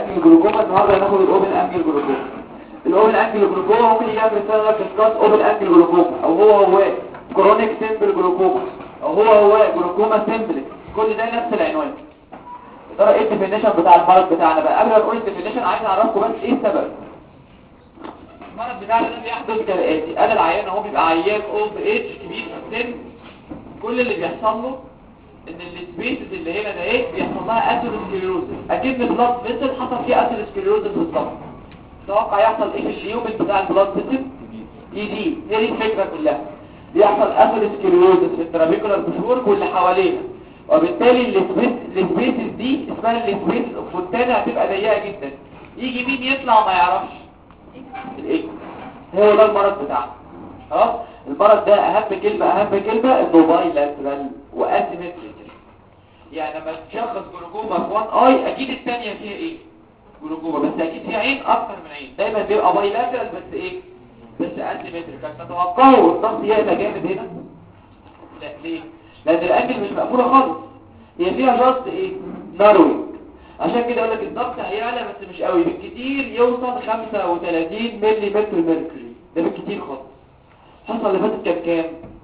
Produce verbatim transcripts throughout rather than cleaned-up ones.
انجل جلوكوما. النهارده هناخد الاوبن انجل جلوكوما. الاوبن انجل جلوكوما ممكن يجي في السنه في سكات اوبن انجل جلوكوما، او هو هو كرونيك سيمبل جلوكوما، او هو هو جلوكوما سيمبل. كل ده نفس العنوان. ترى ايه الديفينيشن بتاع المرض بتاعنا بقى؟ قبل ما نقول الديفينيشن عايز اعرفكم بس ايه السبب. المرض بتاعنا ده بيحدث كالاتي. انا العيان اهو بيبقى عيان اولد ايج كبير في السن، كل اللي بيحصل له ان السبيسز اللي هنا ده ايه بيحصل لها اثيروسكليروزس. اكيد البلاد فيسل حصل فيه اثيروسكليروزس بالظبط. توقع يحصل ايه في الشيوبل بتاع البلاد فيسل؟ يزيد. هي دي الفكره كلها. بيحصل اثيروسكليروزس في الترابيكولار بشورك واللي حواليها، وبالتالي السبيسز دي اسمها السبيس فونتانا هتبقى ضيقه جدا. يجي مين يطلع ما يعرفش؟ الايكو. هو ده المرض بتاعنا. خلاص. المرض ده اهم كلمه اهم كلمه انه بايلاترال واسيمتريك. يعني لما تشخص جلوكوما في وان اي اكيد الثانيه فيها ايه؟ جلوكوما، بس اكيد فيها عين اكتر من عين. دايما بيبقى بايلاترال بس ايه؟ بس اسيمتريك. تتوقعوا الضغط يعلى جامد هنا؟ لا. ليه؟ لان الانجل مش مقفوله خالص، هي فيها جاست ايه؟ ناروينج. عشان كده اقول لك الضغط هيعلى بس مش قوي، بالكتير يوصل خمسة وثلاثين ملي متر ميركوري، ده بالكتير خالص. الحصه اللي فاتت كان كام؟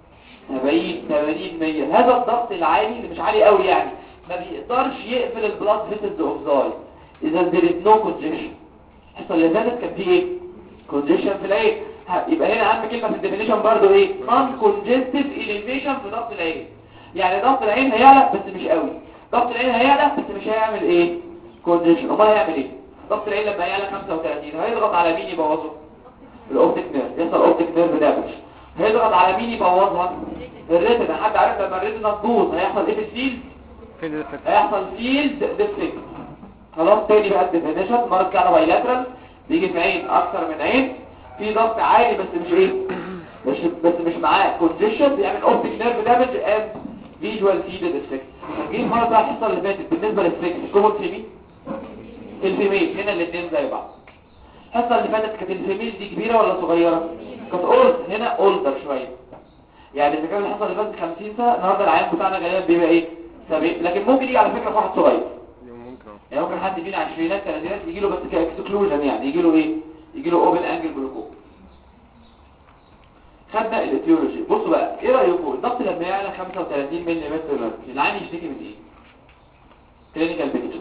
سبعين ثمانين مية. هذا الضغط العالي اللي مش عالي قوي يعني ما بيقدرش يقفل البلاد فيسلز اوف زاي اذا there is no congestion. الحصه اللي فاتت كان فيه ايه؟ congestion في العين. يبقى هنا اهم كلمه في الديفينيشن برضو ايه؟ non congestive elevation في ضغط العين. يعني ضغط العين هيعلى بس مش قوي، ضغط العين هيعلى بس مش هيعمل ايه؟ congestion. امال هيعمل ايه؟ ضغط العين لما يعلى خمسة وثلاثين هيضغط على مين يبوظه؟ الاوبتيك نيرف. يحصل اوبتيك نيرف دامج. هيضغط على مين يبوظها؟ الريتنا. حد عارف لما الريتنا تبوظ هيحصل ايه في الفيلد؟ هيحصل فيلد ديفكت. خلاص. تاني بقى الديفينيشن. مرض كان بايلاترال بيجي في عين اكتر من عين، في ضغط عالي بس مش ايه؟ مش بس مش معاه كونجيشن، بيعمل اوبتيك نيرف دامج اند فيجوال فيلد ديفكت. جه المرض بقى الحصه اللي فاتت بالنسبه للسكس كومن في مين؟ الفيميل. هنا الاثنين زي بعض. الحصه اللي فاتت كانت الفيميل دي كبيره ولا صغيره؟ كانت اولد. هنا اولدر شويه. يعني اذا كان الحصه اللي فاتت خمسين سنه النهارده العيان بتاعنا غالبا بيبقى ايه؟ سبعين. لكن ممكن يجي على فكره في واحد صغير، يعني ممكن حد فينا عشرينات ثلاثينات يجي له بس كاكسكلوجن، يعني يجي له ايه؟ يجي له اوبن انجل جلوكوما. خدنا الاتيولوجي. بصوا بقى ايه رايكم الضغط لما يعلى خمسة وثلاثين ملي متر ميركوري العيان يشتكي من ايه؟ كلينيكال بيكتشر.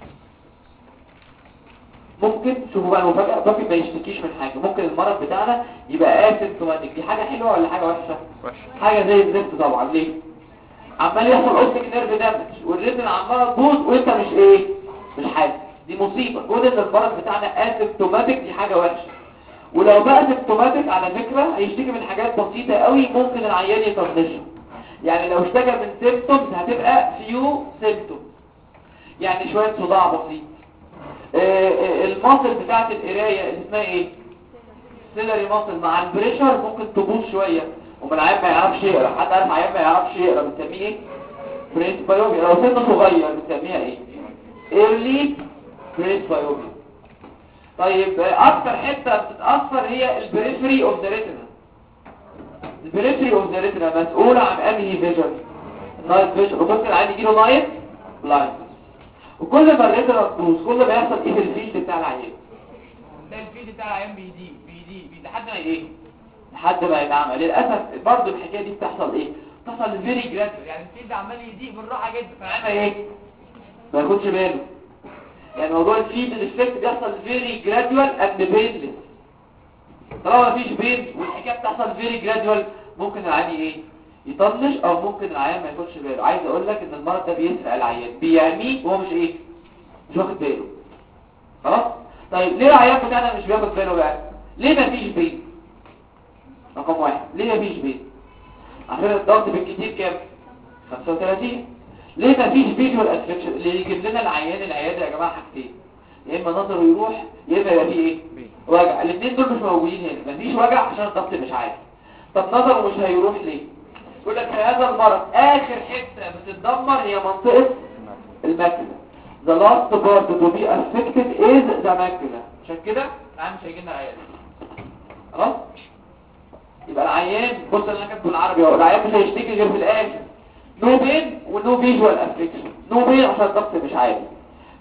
ممكن شوفوا بقى المفاجاه، ممكن ما يشتكيش من حاجه. ممكن المرض بتاعنا يبقى اسيمتوماتيك. دي حاجه حلوه ولا حاجه وحشه؟ وحشه. حاجه زي الزفت طبعا. ليه؟ عمال يحصل اوبتيك نيرف دامج والريتنا عماله تبوظ وانت مش ايه؟ مش حاسس. دي مصيبه. كون ان المرض بتاعنا اسيمتوماتيك دي حاجه وحشه. ولو بقى سيمتوماتيك على فكره هيشتكي من حاجات بسيطه قوي ممكن العيان يطنشها. يعني لو اشتكى من سيمتومز هتبقى فيو سيمتومز، يعني شويه صداع بسيط. آه الماسل بتاعت القرايه اللي اسمها ايه؟ سيلري ماسل مع البريشر ممكن تبوظ شويه ومن العيان ما يعرفش يقرا. حد عارف عيان ما يعرفش يقرا بنسميه ايه؟ بريسبايوبيا. لو سنه صغير بنسميها ايه؟ ايرلي بريسبايوبيا. طيب اكتر حته بتتاثر هي البريفري اوف ذا ريتنا. البريفري اوف ذا ريتنا مسؤوله عن انهي فيجن؟ نايت فيجن. وممكن العيان يجي له نايت بلايند. وكل ما الريتنا تبوظ كل ما يحصل ايه في الفيلد بتاع العيان؟ ده الفيلد بتاع العيان بيزيد بيزيد بيزيد لحد ما ايه؟ لحد ما ينعمل. للاسف برضه الحكايه دي بتحصل ايه؟ بتحصل فيري جرادوال. يعني الفيلد عمال يزيد بالراحه جدا فالعيان ايه؟ ما ياخدش باله. يعني موضوع الفيلد الافكت بيحصل فيري جرادوال اند بينلس. طالما مفيش بين والحكايه بتحصل فيري جرادوال ممكن العيان ايه؟ يطنش او ممكن العيان ما ياخدش باله. عايز اقول لك ان المرض ده بيسرق العيان، بيعميه وهو مش ايه؟ مش واخد باله. خلاص؟ طيب ليه العيان بتاعنا مش بياخد باله بقى؟ ليه مفيش بين؟ رقم واحد، ليه مفيش بين؟ عشان الضغط بالكتير كام؟ خمسة وثلاثين. ليه مفيش فيجوال افكشن؟ اللي يجيب لنا العيان العياده يا جماعه حاجتين، يا اما نظره يروح يا اما يبقى فيه ايه؟ وجع. الاثنين دول مش موجودين هنا. مفيش وجع عشان الضغط مش عالي. طب نظره مش هيروح ليه؟ يقول لك في هذا المرض اخر حته بتتدمر هي منطقه الماكله. the last part to be affected is the macula. عشان كده العيان مش هيجي لنا عيان. خلاص؟ يبقى العيان بص اللي انا كاتبه بالعربي اهو، العيان مش هيشتكي غير في الاخر نو بين ونو فيجوال افكشن. نو بين عشان الضغط مش عالي،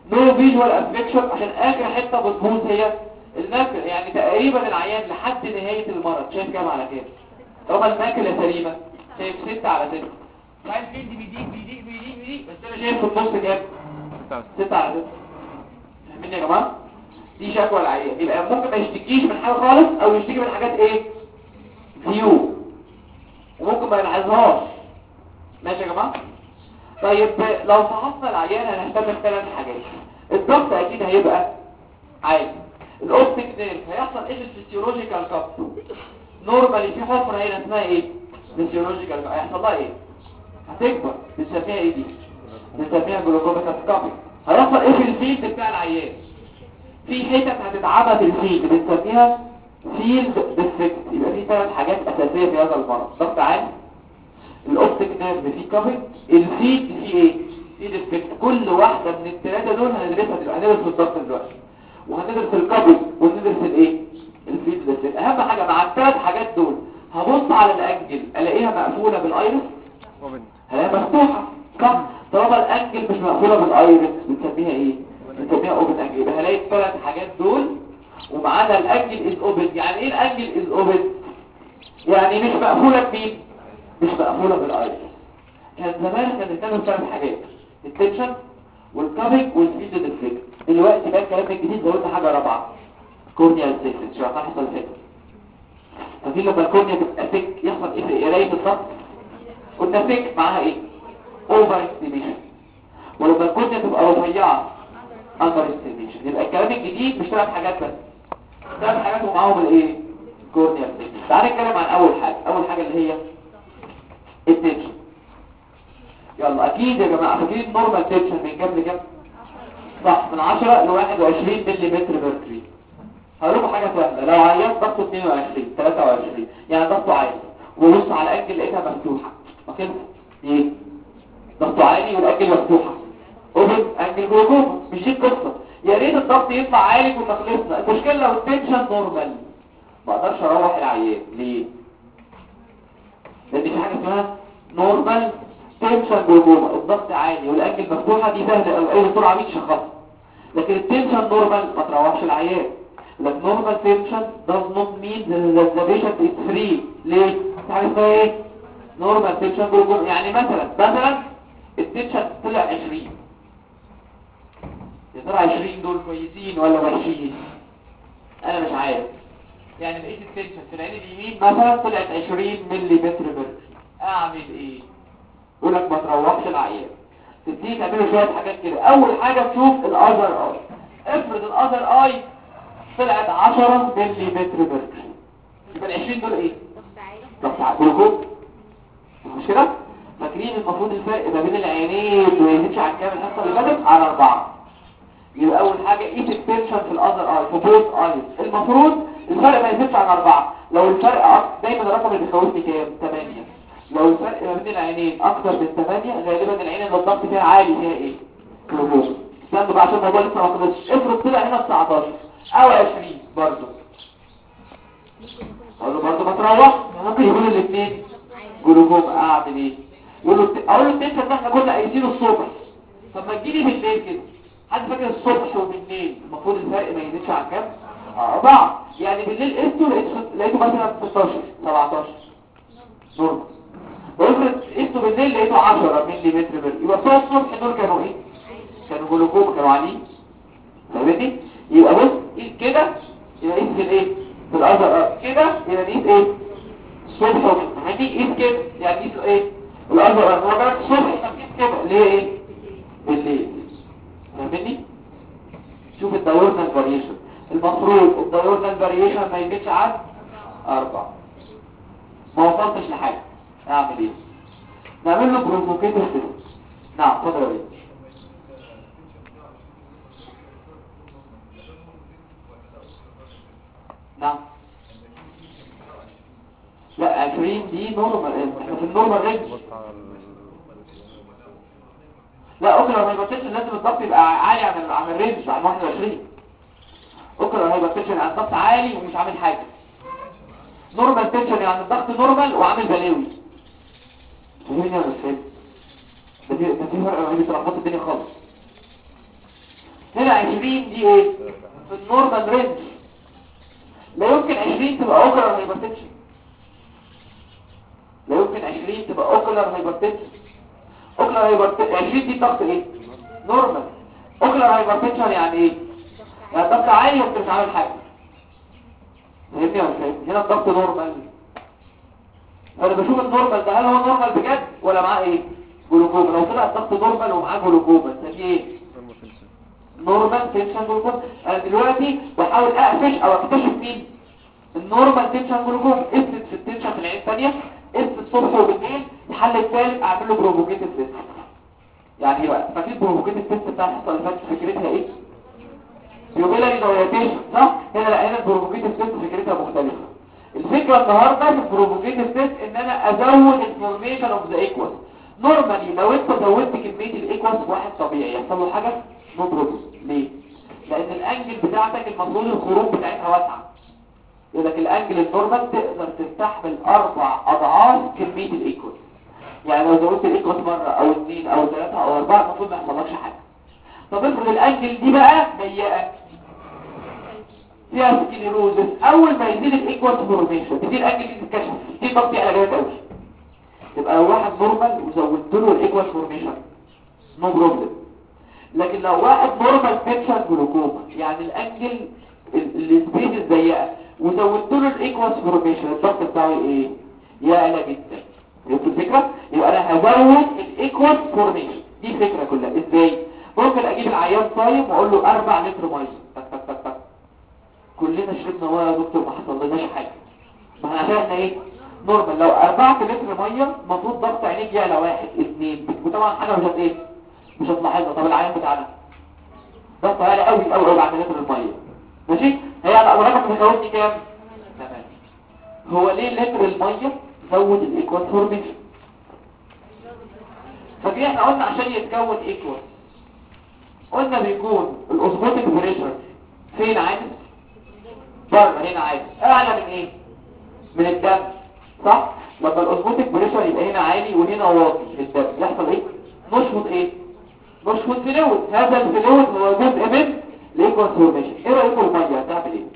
نو فيجوال افكشن عشان اخر حته بتبوظ هي الماكل، يعني تقريبا العيان لحد نهايه المرض شايف كام على كام؟ طبعا الماكله سليمه شايف ستة على ستة، عايز بيدي بيدي بيدي بيدي بيدي بس انا شايف في النص كام؟ ستة على ستة. فاهمين يا جماعه؟ دي شكوى العيان، يبقى ممكن ما يشتكيش من حاجه خالص او يشتكي من حاجات ايه؟ فيو، وممكن ما يلاحظهاش. ماشي يا جماعه؟ طيب لو فحصنا العيان هنهتم بثلاث حاجات. الضغط اكيد هيبقى عالي، الاوبتيك نيرف هيحصل ايه في الفسيولوجيكال كاب؟ نورمالي في حفره هنا اسمها ايه؟ فسيولوجيكال كاب، هيحصل لها ايه؟ هتكبر، بنسميها ايه دي؟ بنسميها جلوكوميتاس كابي. هيحصل ايه في الفيلد بتاع العيان؟ في حتت هتتعبى في الفيلد بنسميها فيلد ديفكت. يبقى في ثلاث حاجات اساسيه في هذا المرض: ضغط عالي، الاوبتيك نيرف فيه كابي، الفيلد فيه ايه؟ فيه ديفكت. كل واحده من الثلاثه دول هندرسها دلوقتي، هندرس الضغط دلوقتي وهندرس الكابي وهندرس الايه؟ الفيلد ديفكت. اهم حاجه مع الثلاث حاجات دول هبص على الانجل الاقيها مقفوله بالايرس، هلاقيها مفتوحه صح؟ طالما الانجل مش مقفوله بالايرس بنسميها ايه؟ بنسميها اوبن انجل. يبقى هلاقي الثلاث حاجات دول ومعانا الانجل از اوبن. يعني ايه الانجل از اوبن؟ يعني مش مقفوله بمين؟ مش مقفوله بالايرس. كان زمان كان بنتكلم ثلاث حاجات: التنشن والكابينج والفيلد ديفكت. دلوقتي بقى الكلام الجديد بقول حاجه رابعه: كورنيال سيكس. شو هتحصل فين؟ ففي لما الكورنيا تبقى ثيك يحصل ايه في قرايه الخط؟ قلنا ثيك معاها ايه؟ اوفر استيميشن. ولما الكورنيا تبقى رفيعه اندر استيميشن. يبقى الكلام الجديد مش ثلاث حاجات بس، ثلاث حاجات ومعاهم الايه؟ كورنيال سيكس. تعالى نتكلم عن اول حاجه. اول حاجه اللي هي التنشن. يلا اكيد يا جماعه فاكرين النورمال تنشن من كام لكام؟ صح، من عشرة ل واحد وعشرين ملي متر ميركوري. هقول لكم حاجه سهله: لو عيان ضغطه اثنين وعشرين ثلاثة وعشرين يعني ضغطه عالي وبص على الانجل لقيتها مفتوحه، فكده ايه؟ ضغطه عالي والانجل مفتوحه، اوبن انجل جلوكوما. مش دي القصه؟ يا ريت الضغط يطلع عالي كنا خلصنا. المشكله لو التنشن نورمال ما اقدرش اروح العيان. ليه؟ لان في حاجه اسمها نورمال تنشن جلوكوما، الضغط عالي والانجل مفتوحه، دي سهله قوي اي دكتور عميق يشخصها. لكن التنشن نورمال ما تروحش العيان. The normal tension does not mean that the patient is free. ليه؟ حاجة اسمها ايه؟ normal tension جلوكوما. يعني مثلا مثلا التنشن طلع عشرين، يا ترى عشرين دول كويسين ولا وحشين؟ انا مش عارف. يعني لقيت التنشن في العين اليمين مثلا طلعت عشرين ملي متر ميركوري، اعمل ايه؟ يقول لك ما تروحش العيان، تبتدي تعملوا شويه حاجات كده. اول حاجه تشوف الاذر اي. افرض الاذر اي طلعت عشرة ملي متر ميركوري، يبقى ال عشرين دول ايه؟ ضغط عالي جلوكوما. مش كده؟ فاكرين المفروض الفرق ما بين العينين ما يزيدش عن كام الحصه اللي فاتت؟ على أربعة. يبقى اول حاجه قيس التنشن في الاذر اي في بوث ايز. المفروض الفرق ما يزيدش عن أربعة. لو الفرق أك... دايما الرقم اللي بيخوفني كام؟ ثمانية. لو الفرق ما بين العينين اكتر من ثمانية غالبا العين اللي الضغط فيها عالي فيها ايه؟ جلوكوما. استنوا بقى عشان الموضوع لسه ما خلصش. افرض طلع هنا تسعتاشر او عشرين برضه، اقول له برضه ما تروح. ممكن يقولوا الاثنين جلوكوما، اعمل ايه؟ يقول له اقول له التنشن ده احنا كنا قايسينه الصبح، طب ما تجيلي بالليل كده. حد فاكر الصبح وبالليل المفروض الفرق ما يزيدش عن كام؟ أربعة. يعني بالليل قسته لقيته لقيته مثلا ستاشر سبعتاشر نورمال. وافرض قسته بالليل لقيته عشرة ملي متر ميركوري، يبقى بتوع الصبح دول كانوا ايه؟ كانوا جلوكوما، كانوا عاليين. فاهمني؟ يبقى بص قيس كده يبقى قيس في الايه؟ في الاذر كده يبقى قيس ايه؟ الصبح وبالليل. قيس كده يعني قيس ايه؟ الاذر هو بقى الصبح قيس كده اللي هي ايه؟ بالليل. فاهمني؟ شوف الدايورنال فاريشن. المفروض الدايورنال فاريشن ما يزيدش عن أربعة. ما وصلتش لحاجه اعمل ايه؟ نعمل له بروفوكيتيف تيست. نعم اتفضل يا بيه. نعم لا عشرين دي نورمال، احنا في النورمال رينج. لا اوكي لو هيبقى لازم الضغط يبقى عالي عن عن الرينج عن واحد وعشرين. اوكي لو هيبقى تنشن عن الضغط عالي ومش عامل حاجه. نورمال تنشن يعني الضغط نورمال وعامل بلاوي. فهمني يا استاذ؟ ده في ده في فرق رهيب، تلخبط الدنيا خالص. هنا عشرين دي ايه في النورمال رينج. لا يمكن عشرين تبقى اوكلر هايبرتنشن، لا يمكن عشرين تبقى اوكلر هايبرتنشن. اوكلر هايبرتنشن عشرين دي ضغط ايه نورمال. اوكلر هايبرتنشن يعني ايه؟ يعني ضغط عالي وانت مش عامل حاجه. فهمتني ولا مش فاهمني؟ هنا الضغط نورمال. انا بشوف النورمال ده هل هو نورمال بجد ولا معاه ايه جلوكوما. لو طلع الضغط نورمال ومعاه جلوكوما تسميه ايه؟ نورمال تنشن جلوكوما. انا دلوقتي بحاول اقفش او اكتشف مين النورمال تنشن جلوكوما. افرض في التنشن في العين الثانيه، افرض الصبح وبالليل. الحل الثالث اعمل له بروفوكيتيف تيست. يعني ايه بقى؟ فاكر البروفوكيتيف تيست بتاع الحصه اللي فاتت فكرتها ايه؟ بيوبيلاري دايلاتيشن صح؟ هنا لا، هنا البروفوكيتيف تيست فكرتها مختلفه. الفكره النهارده في البروفوكيتيف تيست ان انا ازود الفورميشن اوف ذا ايكوس. نورمالي لو انت زودت كميه الايكوس واحد طبيعي يحصل له حاجه؟ نو بروبلم. ليه؟ لان الانجل بتاعتك المفروض الخروج بتاعتها واسعه. يقول لك الانجل النورمال تقدر تستحمل اربع اضعاف كميه الايكوس. يعني لو زودت الايكوس مره او اثنين او ثلاثه او اربعه المفروض ما يحصلكش حاجه. طب افرض الانجل دي بقى ضيقه فيها سكليروزس، اول ما يزيد الايكوس فورميشن تبتدي الانجل دي تتكشف، دي تغطي على جامد قوي. يبقى لو واحد نورمال وزودت له الايكوس فورميشن نو بروبلم. لكن لو واحد نورمال تنشن جلوكوما يعني الانجل السبيس الضيقه وزودت له الايكوس فورميشن الضغط بتاعه ايه؟ يعلى جدا. فهمتوا الفكره؟ يبقى انا هزود الايكوس فورميشن. دي الفكره كلها. ازاي؟ ممكن اجيب العيان صايم واقول له أربعة لتر ميه تك تك تك تك. كلنا شربنا ميه يا دكتور ما حصلناش حاجه. ما احنا عشان ايه؟ نورمال. لو أربعة لتر ميه المفروض ضغط عينيك يعلى واحد اثنين، وطبعا حاجه مش هت ايه؟ مش هتلاحظها. طب العيان بتاعنا ضغط عالي قوي قوي قوي بعد لتر الميه ماشي؟ هيعلى اول رقم بيزودني كام؟ تمام. هو ليه لتر الميه زود الايكوس فورميشن؟ فدي احنا قلنا عشان يتكون ايكوس قلنا بيكون الاوزموتيك بريشر فين عادي؟ بره هنا عادي. اعلى من ايه؟ من الدم صح؟ لما الاوزموتيك بريشر يبقى هنا عالي وهنا واطي في الدم يحصل ايه؟ نشفط ايه؟ نشفط فلويد. هذا الفلويد هو جزء من الايكوس فورميشن. ايه رايكم الميه هتعمل ايه؟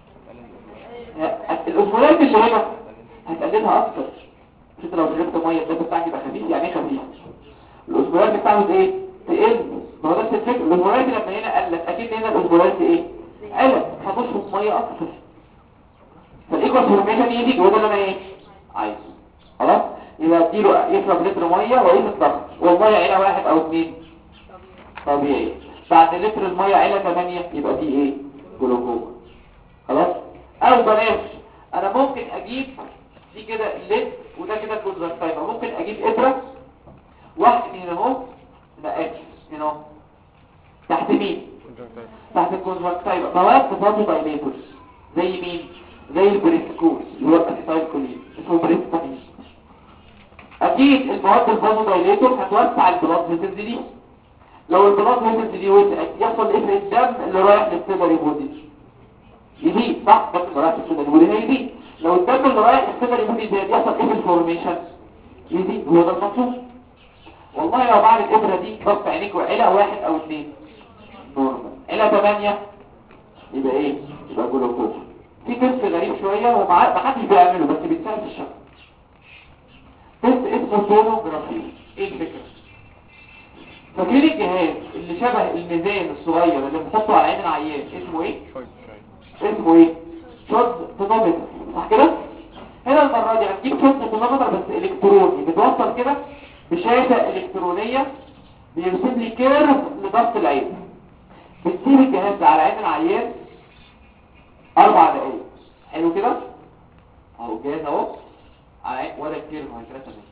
الاوزمولات اللي هنا هتقللها اكتر. مش انت لو شربت ميه الدم بتاعك يبقى خفيف يعني ايه خفيف؟ الاوزمولات بتاعته ايه؟ تقل. ما هو نفس الفكره. الاوزمولات لما هنا قلت اكيد هنا الاوزمولات ايه؟ قلت. هتشفط ميه اكتر فالايكوس فورميشن يزيد. وده اللي انا ايه عايزه. خلاص يبقى اديله يشرب لتر ميه ويقيس الضغط والميه عيله واحد او اثنين طبيعي. بعد لتر الميه عيله ثمانية يبقى دي ايه؟ جلوكوما. خلاص. او بلاش انا ممكن اجيب دي كده الليد وده كده الكونجكتيفا. ممكن اجيب ابره واحد هنا اهو نقاش هنا اهو تحت مين؟ تحت الكونجكتيفا. مواد برضه دايليتورز زي مين؟ زي البريسكوز اللي هو الاسيتايلكولين اسمه بريسكوز. اكيد المواد البازو دايليتور هتوسع البلاد فيسلز دي. لو البلاد فيسلز دي وسعت يحصل ايه في الدم اللي رايح للسيلري بودي؟ يزيد صح؟ الدم اللي رايح للسيلري بودي هيزيد. لو الدم اللي رايح للسيلري بودي زاد يحصل ايه في الفورميشن؟ يزيد. هو ده المقصود. والله لو بعد الابره دي ضغط عينيك وعيله واحد او اثنين نورمال، عيله ثمانية يبقى ايه؟ يبقى جلوكوما. في تيست غريب شويه وما حدش بيعمله بس بيتسال في الشغل. تيست اسمه سونوجرافي. ايه الفكره؟ فاكرين الجهاز اللي شبه الميزان الصغير اللي بنحطه على عين العيان اسمه ايه؟ اسمه ايه؟ شوت تونومتر صح كده؟ هنا المره دي هتجيب شوت تونومتر بس الكتروني بتوصل كده بشاشه الكترونيه بيرسم لي كيرف لضغط العين. بتسيب الجهاز ده على عين العيان اربع دقايق. حلو كده؟ اهو الجهاز اهو على عين ولا كتير ما هي تمام.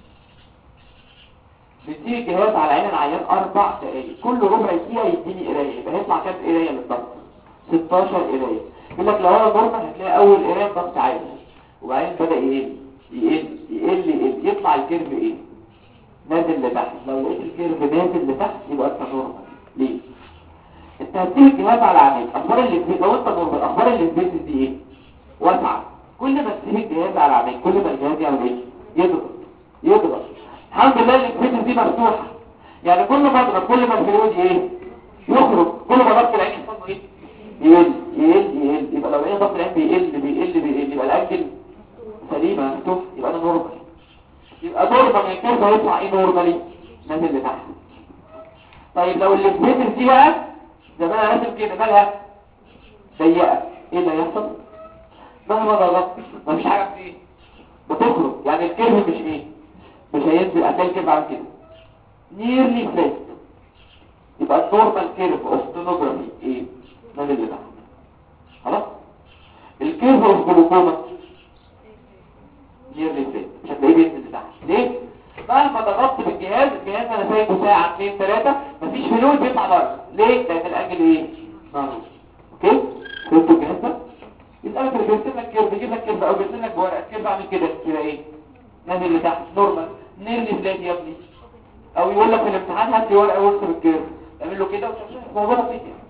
بتسيب الجهاز على عين العيان اربع دقايق. كل ربع دقيقه يديني قرايه. يبقى هيطلع كام قرايه للضغط؟ ستاشر قرايه. يقول لك لو انا نورمال هتلاقي اول قرايه ضغط عالي وبعدين بدا يقل يقل يقل يقل يطلع الكيرف ايه؟ نازل لتحت. لو لقيت الكيرف نازل لتحت يبقى انت نورمال. ليه؟ انت هتسيب الجهاز على عينيك. اخبار الاسبيس لو انت نورمال اخبار الاسبيس دي ايه؟ واسعه. كل ما تسيب الجهاز على عينيك كل ما الجهاز يعمل ايه؟ يضغط يضغط. الحمد لله الاسبيس دي مفتوحه. يعني كل ما اضغط كل ما الفلويد ايه؟ يخرج كل ما ضغط العين يحصل له ايه؟ يقل يقل يقل. يبقى لو لقينا ضغط العين بيقل بيقل بيقل يبقى الاجل سليمه مفتوح، يبقى ده نورمال. يبقى نورمال الكيرف هيطلع ايه نورمالي؟ نازل لتحت. طيب لو السبيسز دي بقى زي ما انا راسم كده مالها ضيقه، ايه اللي هيحصل؟ مهما ضغطت مفيش حاجه في ايه؟ بتخرج. يعني الكيرف مش ايه؟ مش هينزل. هتلاقي الكيرف عامل كده نيرلي فلات. يبقى النورمال كيرف اوف ستينوجرافي ايه؟ نازل لتحت. خلاص. الكيرف اوف جلوكوما نيرلي فلات، مش هتلاقيه بينزل لتحت. ليه؟ مهما ضغطت بالجهاز، الجهاز انا سايبه ساعه اتنين تلاته مفيش فلويد بيطلع بره. ليه؟ لان الاجل ايه؟ نار. اوكي؟ فهمتوا الجهاز ده؟ يسألك اللي بيرسم لك كيرف، يجيب لك كيرف او بيرسم لك بورقه كيرف عامل كده يبقى ايه؟ نازل لتحت نورمال. نيرلي فلات يا ابني. او يقول لك في الامتحان هات لي ورقه وارسم الكيرف، اعمل له كده وشوف الموضوع بسيط يعني.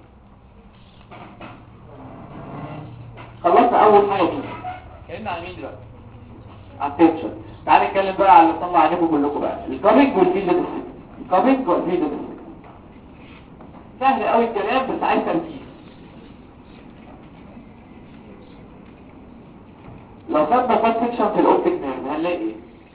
خلصنا اول حاجه دي. اتكلمنا على مين دلوقتي؟ على التنشن. تعالى نتكلم بقى على اللي طلع عليكم كلكم بقى، الكابينج والفيلد ديسك. الكابينج والفيلد ديسك سهل قوي الكلام بس عايز تركيز. لو خدنا فات سكشن في الاوبتيك نيرف هنلاقي ايه؟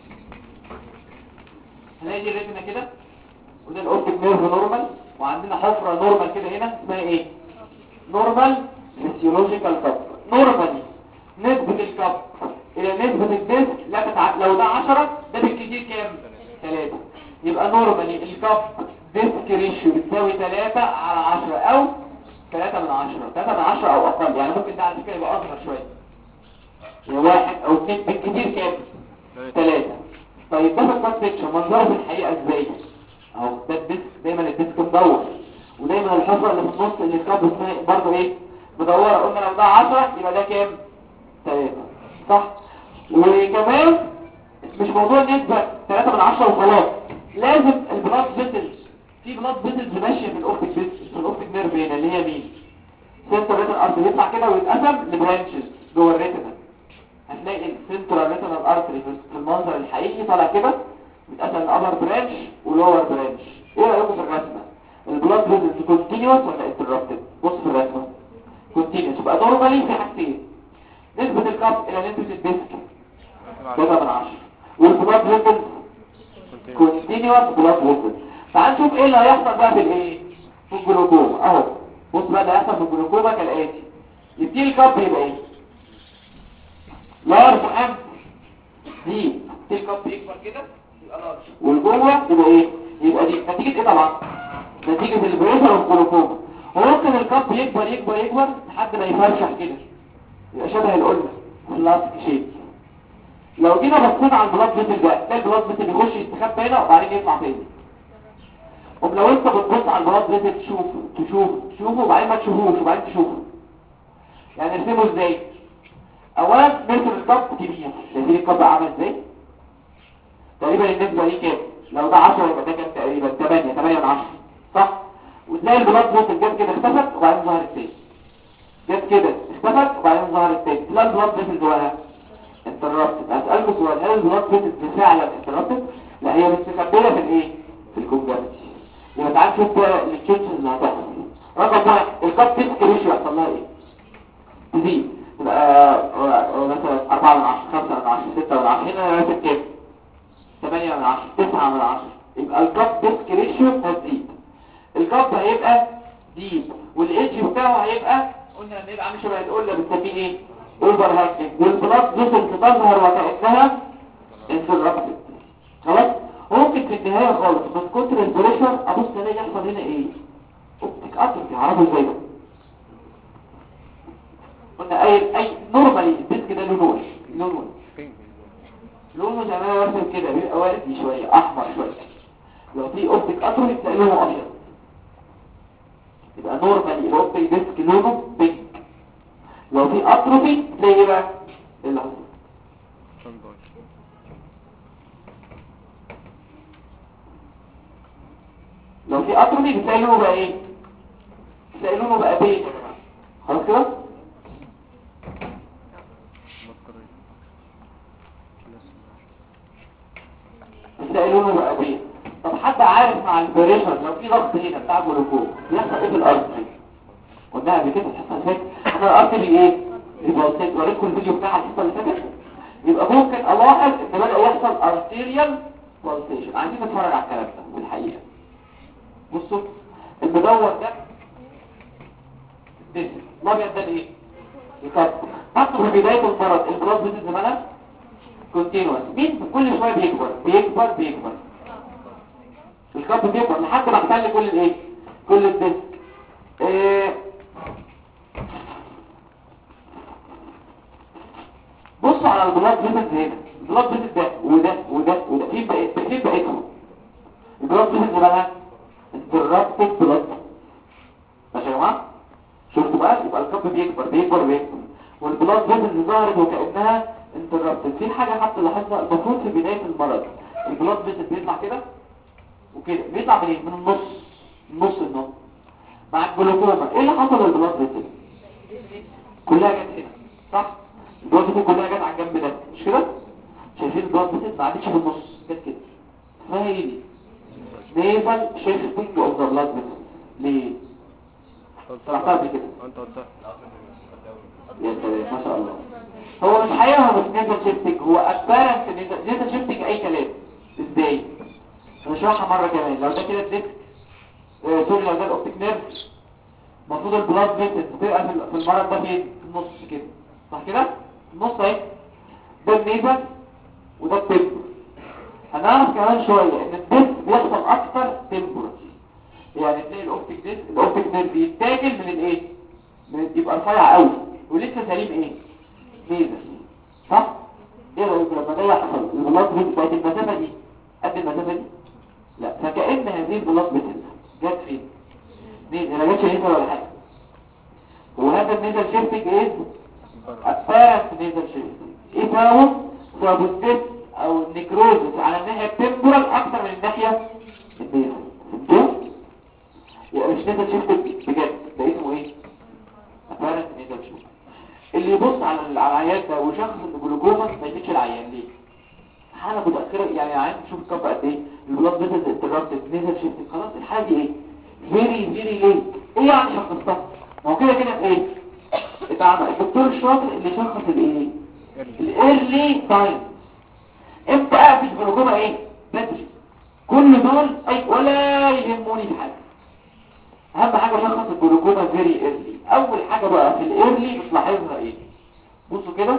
هنلاقي دي الريتنا كده، وده الاوبتيك نيرف نورمال، وعندنا حفره نورمال كده هنا اسمها ايه؟ نورمال فيسيولوجيكال كاب. نورمالي نسبه الكاب الى نسبه الديسك لا تتع... لو ده عشرة ده بالكتير كام؟ ثلاثة. يبقى نورمالي الكاب ديسك ريشيو بتساوي ثلاثة على عشرة او ثلاثة من عشرة. ثلاثة من عشرة او اقل، يعني ممكن ده على فكره يبقى اصغر شويه، واحد او اثنين بالكتير كام؟ ثلاثة. طيب ده في الكاب سيكشن منظره في الحقيقه ازاي؟ اهو ده الديسك، دايما الديسك مدور، ودايما الحفره اللي في النص اللي الكاب اسمها برضه ايه؟ مدوره. قلنا لو ده عشرة يبقى ده كام؟ ثلاثة. صح؟ وكمان مش موضوع نسبة ثلاثة من عشرة وخلاص، لازم البلاد فيسلز، في بلاد فيسلز ماشيه في الاوبتيك فيسلز في الاوبتيك نيرف هنا اللي هي مين؟ سنترال ريتنال ارتري يطلع كده ويتقسم لبرانشز جوه الريتنا. هتلاقي السنترال ريتنال ارتري في المنظر الحقيقي طالع كده بيتقسم لابر برانش ولور برانش. ايه رايكم في الرسمه؟ البلاد فيسلز كونتينيوس ولا انتربتد؟ بص في الرسمه كونتينيوس. يبقى نورمالي في حاجتين، نسبه الكاب الى نسبه الديسك ثلاثة من عشرة، والبلاد فيسلز كونتينيوس بلاد فيسلز. تعال نشوف ايه اللي هيحصل بقى في الايه؟ في الجلوكوما. اهو بص بقى اللي هيحصل في الجلوكوما كالاتي. يبتدي الكاب يبقى ايه؟ لارج ام دي، يبتدي الكاب يكبر كده يبقى لارج، والجوه يبقى ايه؟ يبقى دي. نتيجه ايه طبعا؟ نتيجه البريشر والجلوكوما. وممكن الكاب يكبر يكبر يكبر لحد ما يفرشح كده يبقى شبه القلة فلاسك شيب. لو جينا بصينا على البلاد فيسل ده، ده البلاد فيسل بيخش يستخبى هنا وبعدين يطلع تاني. طب لو انت بتبص على البلاد فيسل تشوفه تشوفه تشوفه وبعدين ما تشوفوش وبعدين تشوفه، يعني ارسمه ازاي؟ اولا نرسم الكاب كبير، شايفين الكاب عامل ازاي؟ تقريبا النسبه دي كام؟ لو ده عشرة يبقى ده كام تقريبا؟ ثمانية ثمانية من عشرة. صح؟ وتلاقي البلاد فيسل جت كده اختفت وبعدين ظهرت تاني، جت كده اختفت وبعدين ظهرت تاني. تلاقي البلاد فيسل جواها انترابتد. اسالكم سؤال، هل البلاد فيسل فعلا انترابتد؟ لا، هي مستخبيه في الايه؟ في الكونجكتيف. يبقى تعال نشوف بقى التشينجز اللي هتحصل. رقم واحد، الكاب ديسك ريشيو هيحصل لها ايه؟ تزيد، تبقى مثلا أربعة من عشرة، خمسة من عشرة، ستة من عشرة. هنا راسم كام؟ ثمانية من عشرة، تسعة من عشرة. يبقى الكاب ديسك ريشيو هتزيد. الكاب هيبقى ديب، والايدج بتاعه هيبقى قلنا لما يبقى عامل شبه القله بنسميه ايه؟ اوفر هاكينج. والبلاد فيسل تظهر وكانها انترابتد. خلاص؟ ممكن في النهايه خالص من كتر البريشر ابص الاقي يحصل هنا ايه؟ اوبتيك اتروفي. تعرفوا ازاي ده؟ قلنا اي اي نورمالي الديسك ده لونه ايه؟ لونه لونه زي ما انا برسم كده بيبقى وردي شويه، احمر شويه. لو في اوبتيك اتروفي تلاقي لونه ابيض. يبقى نورمالي الاوبتيك ديسك لونه بينك. لو في اتروفي تلاقي ايه بقى؟ ايه اللي حصل؟ لو في اتروفي بتلاقي لونه بقى ايه؟ بتلاقي لونه بقى بينك يا جماعه. خلاص كده؟ بتلاقي لونه بقى بينك. طب حد عارف مع البريشر لو في ضغط هنا بتاع جلوكوز بيحصل ايه في الارتري؟ قلنا قبل كده الحصه اللي فاتت انا الارتري ايه؟ البلطيك. وريتكم الفيديو بتاع الحصه اللي فاتت. يبقى ممكن الاحظ ان بدا يحصل ارتيريال بالتيشن. عايزين نتفرج على الكلام ده في الحقيقه. بصوا المدور ده ده الابيض ده ايه؟ يكبر. حطوا في بدايه المرض البلاد فيزيت زمانها كونتينوس. مين كل شويه بيكبر بيكبر بيكبر الكب بيكبر لحد ما احتل كل الايه؟ كل الديسك. إيه بصوا على البلاد فيزيت هنا. البلاد فيزيت ده وده وده وده فين بقيت فين بقيتهم؟ البلاد فيزيت زمانها انترابتد بلاد. ماشي يا جماعه؟ شفتوا بقى؟ يبقى الكب بيكبر بيكبر بيكبر والبلاد فيزيت ظهرت وكأنها انترابتد. في حاجه حتى لاحظها المفروض في بدايه المرض البلاد فيزيت بيطلع كده وكده. بيطلع منين؟ من النص النص النص مع الجلوكوما. ايه اللي حصل للبلاد فيزيت؟ كلها جت هنا صح؟ البلاد فيزيت كلها جت على الجنب ده مش كده؟ شايفين البلاد فيزيت ما عادتش في النص جت كده. اسمها ايه دي؟ نيفال شيفتنج اوف ذا بلاد فيزيت. ليه؟ طلعتها قبل كده انت قلتها يا سلام ما شاء الله. هو مش حقيقة هو مش نيفال شيفتنج، هو ابارنت نيفال شيفتنج. اي كلام. ازاي؟ هنشرحها مرة كمان. لو ده كده الديسك آه سوري لو ده الاوبتيك نيرف المفروض البلاد فيسل بتبقى في المرض ده فين؟ في النص كده صح كده؟ في النص اهي. ده النيزل وده التمبر. هنعرف كمان شوية ان الديسك بيحصل اكتر تمبر. يعني تلاقي الاوبتيك ديسك الاوبتيك نيرف بيتاكل من الايه؟ من يبقى رفيع قوي ولسه سليم ايه؟ نيزل صح؟ ايه رأيك لما ده يحصل البلاد فيسل بقت المسافة دي قد المسافة دي؟ لا. فكأن هذه البلاط بتنزل جت فين؟ نيزل ما جاتش نيزل ولا حاجة. وهذا النيزل شيفتنج ايه؟ apparent نيزل شيفتنج. ايه سببه؟ سبب الديس او النيكروزس على الناحية التمبورال اكتر من الناحية النيزل. فهمتوا؟ يبقى مش نيزل شيفتنج بجد ده اسمه ايه؟ apparent نيزل شيفتنج. اللي يبص على العيان ده ويشخص ان جلوكوما ما يجيش العيان ليه؟ حالة متأخرة يعني عايز تشوف الكب قد ايه البلاد فيسلز انترابتد نزل شيفتنج خلاص الحالة دي ايه فيري فيري ليه ايه يعني شخصتها ما هو كده كده ايه اتعمل الدكتور الشاطر اللي شخص الايه الايرلي ساينز. امتى اقفش جلوكوما ايه بدري كل دول اي ولا يهموني في حاجة. اهم حاجة شخص الجلوكوما فيري ايرلي. اول حاجة بقى في الايرلي مش لاحظها ايه بصوا كده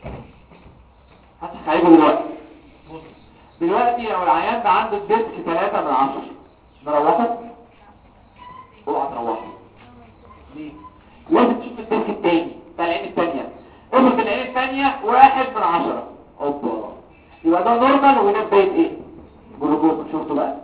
هفتح عليكم دلوقتي. دلوقتي لو العيان ده عنده الديسك ثلاثة من عشرة نروحه اوعى تروحه ليه؟ لازم تشوف الديسك التاني بتاع العين التانية. افرض العين التانية واحد من عشرة اوبا يبقى ده نورمال وده بداية ايه؟ جلوكوما. شفتوا بقى؟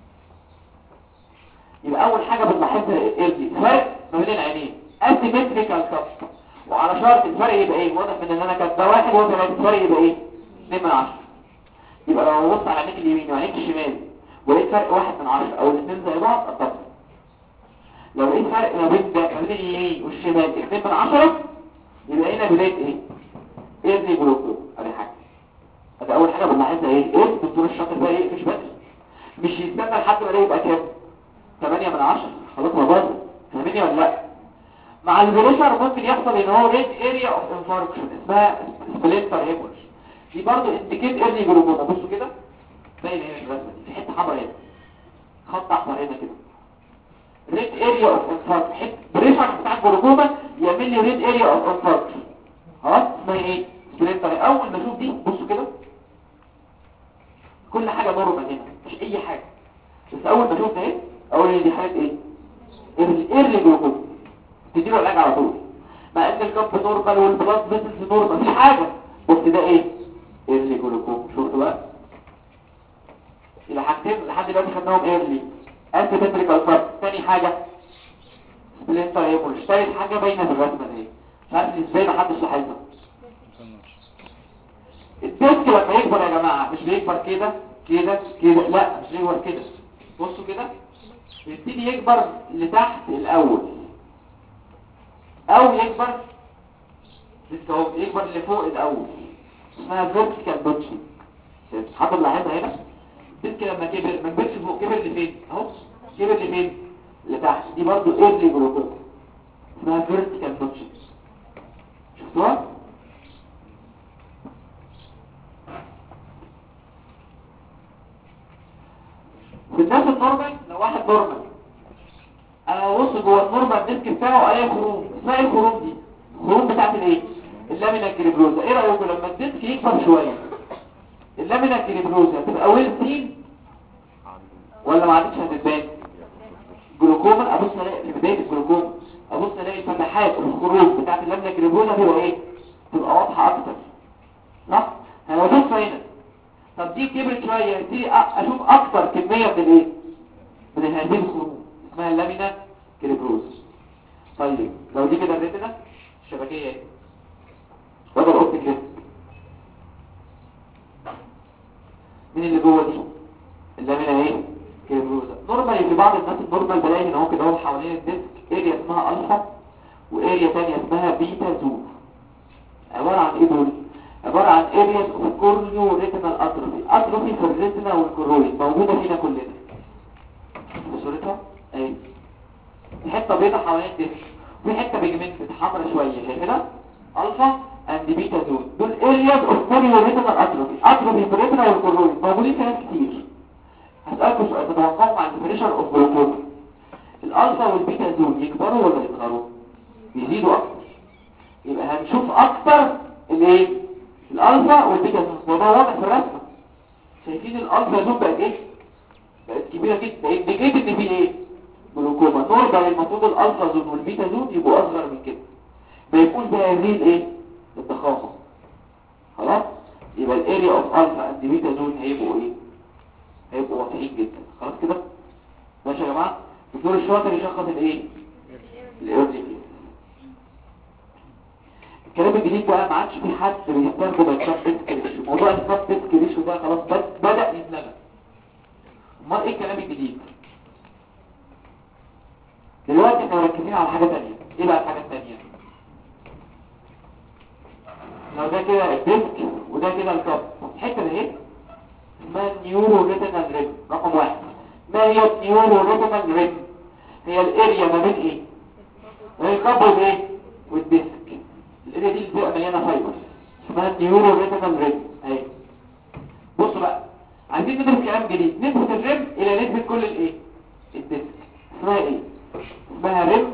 يبقى اول حاجة بنلاحظها ايه دي؟ فرق ما بين العينين اسيمتريكال كاب. وعلى شرط الفرق يبقى ايه؟ واضح من ان انا كاتب ده واحد وده الفرق يبقى ايه؟ اتنين من عشرة. يبقى لو بص على عينيك اليمين وعينيك الشمال ولقيت فرق واحد من عشرة او الاثنين زي بعض اطبق. لو لقيت فرق ما بين ده ما بين اليمين والشمال اثنين من عشرة يبقى هنا بداية ايه؟ ايرلي جلوكوما. ادي حاجة. ادي اول حاجة بنلاحظها ايه؟ ايه الدكتور الشاطر بقى يقفش بدري مش يستنى لحد ما يبقى كام؟ ثمانية من عشرة خلاص ما باظت. فاهميني ولا لا؟ مع البريشر ممكن يحصل ان هو ريد اريا اوف انفاركشن اسمها سبلينتر هيمورج. دي برضو انديكيت ايرلي جلوكوما. بصوا كده باين هنا الرسمه دي في حته حمراء هنا خط احمر هنا كده ريد اريا اوف انفاركشن. حته بريشر بتاع الجلوكوما يعمل لي ريد اريا اوف انفاركشن. خلاص اسمها ايه؟ سبلينتر. اول ما اشوف دي بصوا كده كل حاجه نورمال هنا مش اي حاجه بس اول ما اشوف ده ايه اقول ان دي حاله ايه؟ ايرلي جلوكوما. تديله العلاج على طول مع ان الكب نورمال والبلاد فيسلز نورمال مفيش حاجه بس ده ايه؟ ايرلي جلوكوما. شفتوا بقى؟ يبقى حاجتين لحد دلوقتي خدناهم ايرلي اسيمتريكال فرق. تاني حاجه سبلينتر هيمورج. تالت حاجه باينه في الرسمه دي مش عارف ازاي محدش لاحظها. الديسك لما يكبر يا جماعه مش بيكبر كده كده كده لا مش بيكبر كده. بصوا كده يبتدي يكبر لتحت الاول او يكبر لسه يكبر لفوق الاول اسمها فيرتيكال بوتشنج. حاطط لاحظها هنا الديسك لما كبر ما كبرش فوق، كبر لفين اهو، كبر لفين لتحت، دي برضو ايرلي جلوكوما اسمها فيرتيكال نوتشز. شفتوها؟ في الناس النورمال، لو واحد نورمال انا ببص جوه النورمال ديسك بتاعه الاقي خروم، اسمها ايه الخروم دي؟ الخروم بتاعت الايه؟ اللامينا كريبروزا. ايه رايكم لما الديسك يكبر شويه اللامينا كريبروزا هتبقى ويل سين ولا ما عادتش هتتبان؟ جلوكوما ابص الاقي في بدايه الجلوكوما ابص الاقي الفتحات الخروج بتاعت اللامينا كريبروزا تبقى ايه؟ تبقى واضحه اكتر، صح؟ انا ببص هنا، طب دي كبرت شويه ابتدي اشوف اكتر كميه من الايه؟ من هذه الخروج اسمها اللامينا كريبروزا. طيب لو دي كده الريتنا الشبكيه ايه؟ وده الاوبتيك ريتنا، مين اللي جوه دي؟ اللامينا ايه؟ كريبروزا. نورمالي في بعض الناس النورمال بلاقي ان هو كده هو حوالين الديسك اريا اسمها الفا واريا ثانيه اسمها بيتا زون. عباره عن ايه دول؟ عباره عن areas of corneal retinal atrophy. atrophy في الريتنا والكرويد موجوده فينا كلنا. بصورتها اهي حته بيضاء حوالين الديسك وفي حته بيجمنت حمراء شويه شايفينها؟ الفا اند بيتا زون دول areas of corneal retinal atrophy. atrophy في الريتنا والكرويد موجودين في ناس كتير. هسألكم سؤال تتوقعوا مع الديفينيشن اوف جلوكوما الالفا والبيتا زون يكبروا ولا يصغروا؟ يزيدوا اكتر. يبقى هنشوف اكتر الايه؟ الالفا والبيتا زون. وده واضح في الرسمه، شايفين الالفا زون بقت ايه؟ بقت كبيره جدا، بقت انديكيت ان في ايه؟ جلوكوما. نورمال المفروض الالفا زون والبيتا زون يبقوا اصغر من كده، ما يبقوش بهذه الايه؟ الضخامه. خلاص؟ يبقى الاريا اوف الفا اند بيتا زون هيبقوا ايه؟ هيبقوا واضحين جدا. خلاص كده ماشي يا جماعه؟ الدكتور الشاطر يشخص الايه؟ الايرلي كيس. الكلام الجديد بقى ما عادش في حد بيستخدم الكاب ديسك ريشيو. موضوع الكاب ديسك ريشيو ده خلاص بدا يتلغى. امال ايه الكلام الجديد؟ دلوقتي احنا مركزين على حاجه ثانيه. ايه بقى الحاجه الثانيه؟ لو ده كده الديسك وده كده الكاب، الحته دي ايه؟ اسمها نيورو ريتينال ريم. رقم واحد، ما هي النيورو ريتينال ريم؟ هي الاريا ما بين ايه؟ ما بين الكاب والايه؟ والديسك. الاريا دي بتبقى مليانه فايبر اسمها النيورو ريتينال ريم اهي. بصوا بقى عايزين ندرس كلام جديد. نسبه الريم الى نسبه كل الايه؟ الديسك اسمها ايه؟ اسمها ريم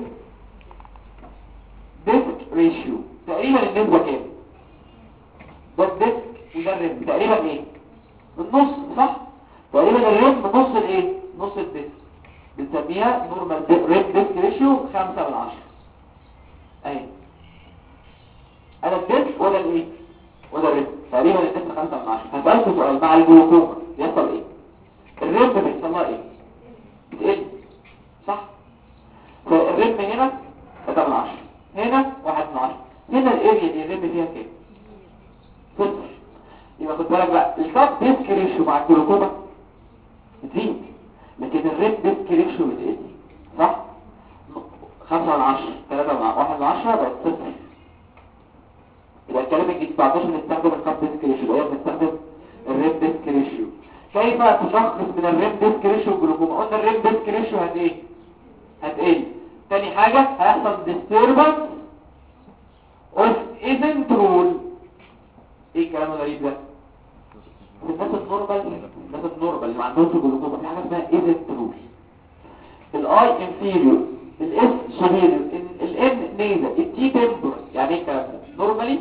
ديسك ريشيو. تقريبا النسبه كام؟ ده الديسك وده الريم تقريبا ايه؟ النص، صح؟ تقريبا الريم بنص الايه؟ نص الديسك. بنسميها نورمال ريم ديسك ريشيو خمسة من عشرة اهي. انا الديسك ولا الايه؟ ولا الريم تقريبا الديسك خمسة من عشرة. هسألكم سؤال، مع الجلوكوما بيحصل ايه؟ الريم بيحصل لها ايه؟ بتقل، صح؟ فالريم هنا ثلاثة من عشرة، هنا واحد من عشرة. هنا الاريا دي الريم فيها كام؟ صفر. يبقى خد بالك بقى الكاب ديسك ريشيو مع الجلوكوما بتزيد، لكن الريم ديسك ريشيو بتقل، صح؟ خمسة من عشرة، ثلاثة من عشرة، واحد من عشرة بقت صفر. يبقى الكلام الجديد بعدش بنستخدم الكاب ديسك ريشيو، بقى بنستخدم الريم ديسك ريشيو. كيف تشخص من الريم ديسك ريشيو الجلوكوما؟ قلنا الريم ديسك ريشيو هت ايه؟ هتقل. تاني حاجة هيحصل disturbance of isn't rule. ايه الكلام الغريب ده؟ في الناس النورمال، الناس النورمال اللي ما عندهمش جلوكوما في حاجه اسمها isn't rule. الاي inferior، الاس superior، الان nasal، التي temporal. يعني ايه الكلام ده؟ نورمالي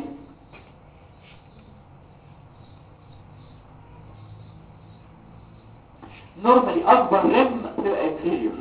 نورمالي اكبر ريم تبقى inferior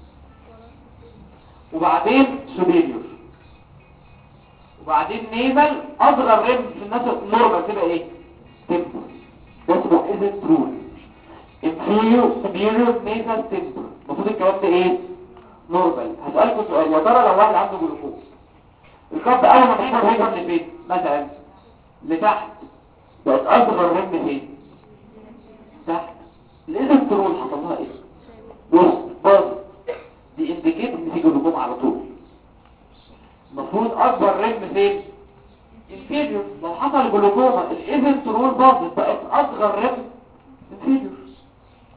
وبعدين superior وبعدين nasal. اصغر ريم في الناس النورمال تبقى ايه؟ temporal. ده اسمه isn't rule. inferior superior nasal temporal. المفروض الكلام ده ايه؟ نورمال. هسألكم سؤال، يا ترى لو واحد عنده جلوكوز الكف اول ما تحصل هيكبر لفين؟ مثلا لتحت، بقت اصغر ريم فين؟ تحت. الاسنت رول حصل لها ايه؟ بص بص دي انديكيت ان في جلوكوما على طول. المفروض اكبر ريم فين؟ انفيريور. لو حصل جلوكوما الاسنت رول باظت، بقت اصغر ريم انفيريور.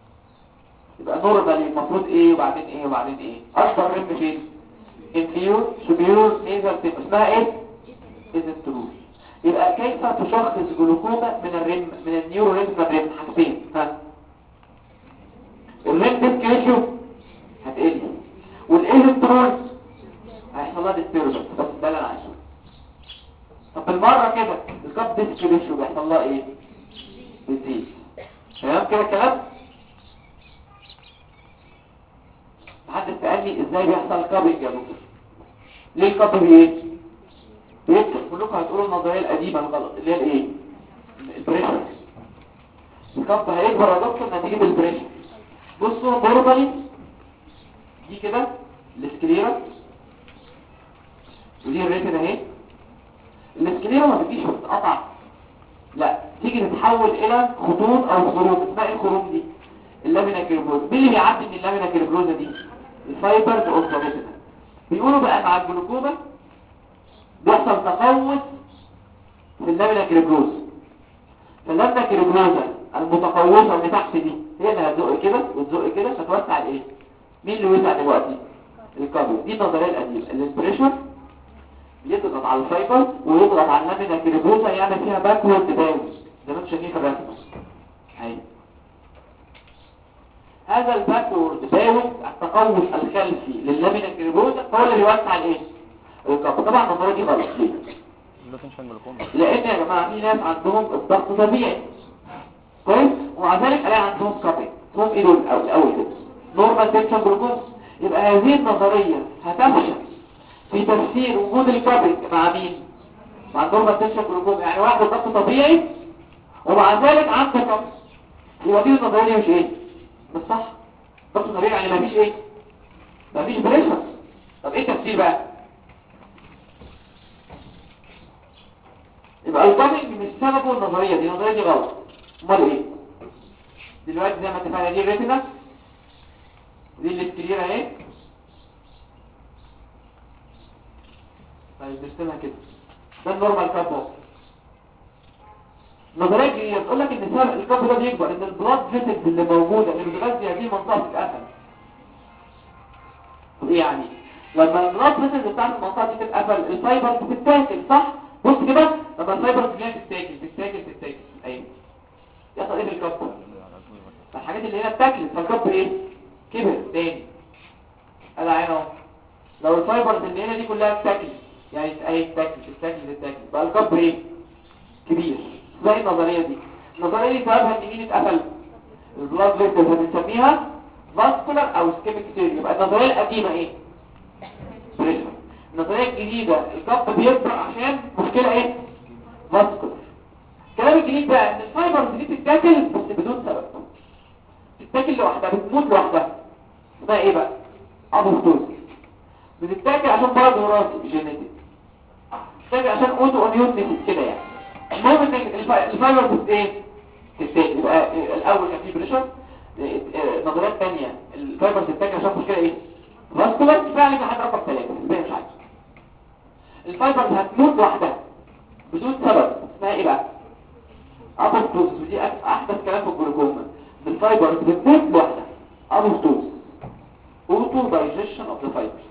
يبقى نورمالي المفروض ايه وبعدين ايه وبعدين ايه. اكبر ريم فين؟ inferior superior nasal tip اسمها ايه؟ isn't يبقى كيف تشخص جلوكوما من الريم من النيوروريزم الريم؟ حاجتين. ها الريم ديسك ريشيو هتقل والالكترول هيحصل لها ديستيربنس، بس ده اللي انا عايزه. طب بالمره كده الكاب ديسك ريشيو بيحصل لها ايه؟ بتزيد. تمام كده الكلام؟ محدش سألني ازاي بيحصل كابنج يا دكتور؟ ليه الكاب بايه؟ بيكتب. كلكم هتقولوا النظريه القديمه الغلط اللي هي الايه؟ البريشر. الكاب هيكبر يا دكتور نتيجه البريشر. بصوا نورمالي دي كده السكليرا ودي الريتنا اهي. السكليرا ما بتجيش بتتقطع، لا تيجي تتحول الى خطوط او خروم. اسمها ايه الخروم دي؟ اللامينا كيربروزا. مين اللي بيعدي من اللامينا كيربروزا دي؟ الفايبرز اوف ذا ريتنا. بيقولوا بقى مع الجلوكوما بيحصل تقوس في اللامينا كيربروزا. فاللامينا كيربروزا المتقوسه اللي تحت دي هي اللي هتزق كده وتزق كده فتوسع الايه؟ مين اللي وسع دلوقتي؟ الكابل. دي النظريه القديمه. البريشر يضغط على الفايبر ويضغط على اللامينا كيربروزا يعمل فيها باكورد داون زي ما انتم شايفين في الرسمه اهي. هذا الباكورد داون التقوس الخلفي لللامينا كيربروزا هو اللي بيوسع الايه؟ الكابل. طبعا النظريه دي غلط. ليه؟ لان يا جماعه في ناس عندهم الضغط طبيعي كويس ومع ذلك الاقي عندهم كابل. هم ايه دول الاول كده؟ نورمال تنشن جلوكوز. يبقى هذه النظريه هتفشل في تفسير وجود الكابل مع مين؟ مع النورمال تنشن جلوكوز. يعني واحد ضغط طبيعي ومع ذلك عنده كابل. يبقى دي النظريه دي مش ايه؟ مش صح. ضغط طبيعي يعني مفيش ايه؟ مفيش بريشر. طب ايه التفسير بقى؟ يبقى الكابل مش سببه النظريه دي. النظريه دي غلط. امال ايه؟ دلوقتي زي ما اتفقنا دي الريتنا ودي الاسكليرا اهي. طيب نرسمها كده. ده النورمال كاب اهو. النظريه الجديده بتقول لك ان سبب الكاب ده بيكبر ان البلاد فيسلز اللي موجوده اللي بتغذي هذه المنطقه بتتقفل. ايه يعني؟ لما البلاد فيسلز بتاعت المنطقه دي تتقفل الفايبرز بتتاكل صح؟ بص كده لما الفايبرز دي تتاكل تتاكل تتاكل ايوه يحصل ايه في الكاب؟ الحاجات اللي هنا اتاكلت فالكاب ايه؟ كبر تاني. ادي عين اهو. لو الفايبرز اللي هنا دي كلها اتاكلت يعني اهي اتاكلت اتاكلت اتاكلت بقى الكاب ايه؟ كبير. زي النظريه دي. النظريه دي سببها ان مين اتقفل؟ البلاد فيسلز بنسميها فاسكولار او اسكيميك ثيوري. يبقى النظريه القديمه ايه؟ بريشر. النظريه الجديده الكاب بيكبر عشان مشكله ايه؟ فاسكولار. الكلام الجديد بقى ان الفايبرز دي بتتاكل بس بدون سبب. بتتاكل لوحدها بتموت لوحدها. اسمها ايه بقى؟ ابوستوز. بتتاكل عشان مرض وراثي جينيتيك. بتتاكل عشان اوتو اميون كده يعني. المهم ان الفايبرز ايه؟ تتاكل. يبقى الاول كان في بريشر. نظريات ثانيه الفايبرز تتاكل عشان مشكله ايه؟ فاسكولار. فعلا لحد رقم ثلاثة الباقي مش عارف. الفايبرز هتموت لوحدها بدون سبب. اسمها ايه بقى؟ ابوستوز. ودي احدث كلام في الجلوكوما. الفايبرز بتموت لوحدها. ابوستوز اوتو دايجيشن اوف ذا فايبرز.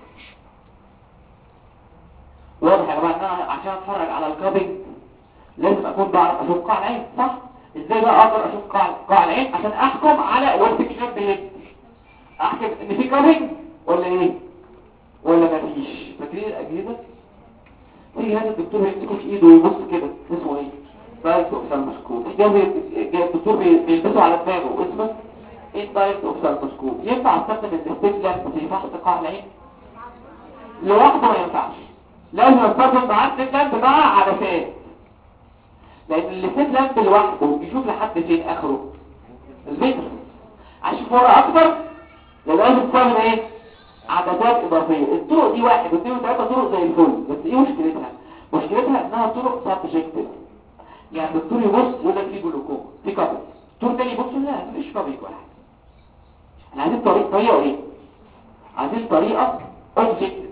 واضح يا جماعه ان انا عشان اتفرج على الكابنج لازم اكون بعرف اشوف قاع العين صح؟ ازاي بقى اقدر اشوف قاع قاع العين عشان احكم على والفكشن بهيد؟ احكم ان في كابنج ولا ايه؟ ولا مفيش؟ فاكرين الاجهزه؟ في جهاز الدكتور يمسكه في ايده ويبص كده اسمه ايه؟ دايركت اوفثالموسكوب. في جهاز الدكتور بيلبسه على دماغه اسمه اندايركت اوفثالموسكوب. ينفع استخدم الستيك لامب في فحص قاع العين؟ لوحده ما ينفعش. لازم استخدم معاه الستيك لامب مع عدسات. لان الستيك لامب لوحده بيشوف لحد فين اخره؟ الفيتر. عشان ورا اكتر لازم تستخدم ايه؟ عدسات اضافيه. الطرق دي واحد واثنين وثلاثه طرق زي الفل. بس ايه مشكلتها؟ مشكلتها انها طرق سبجكتيف. يعني الدكتور يبص يقول لك في جلوكوما في كابل. دكتور تاني يبص لا مفيش كابل ولا حاجه. احنا عايزين طريقه طريقه ايه؟ عايزين طريقه اوبجكتيف.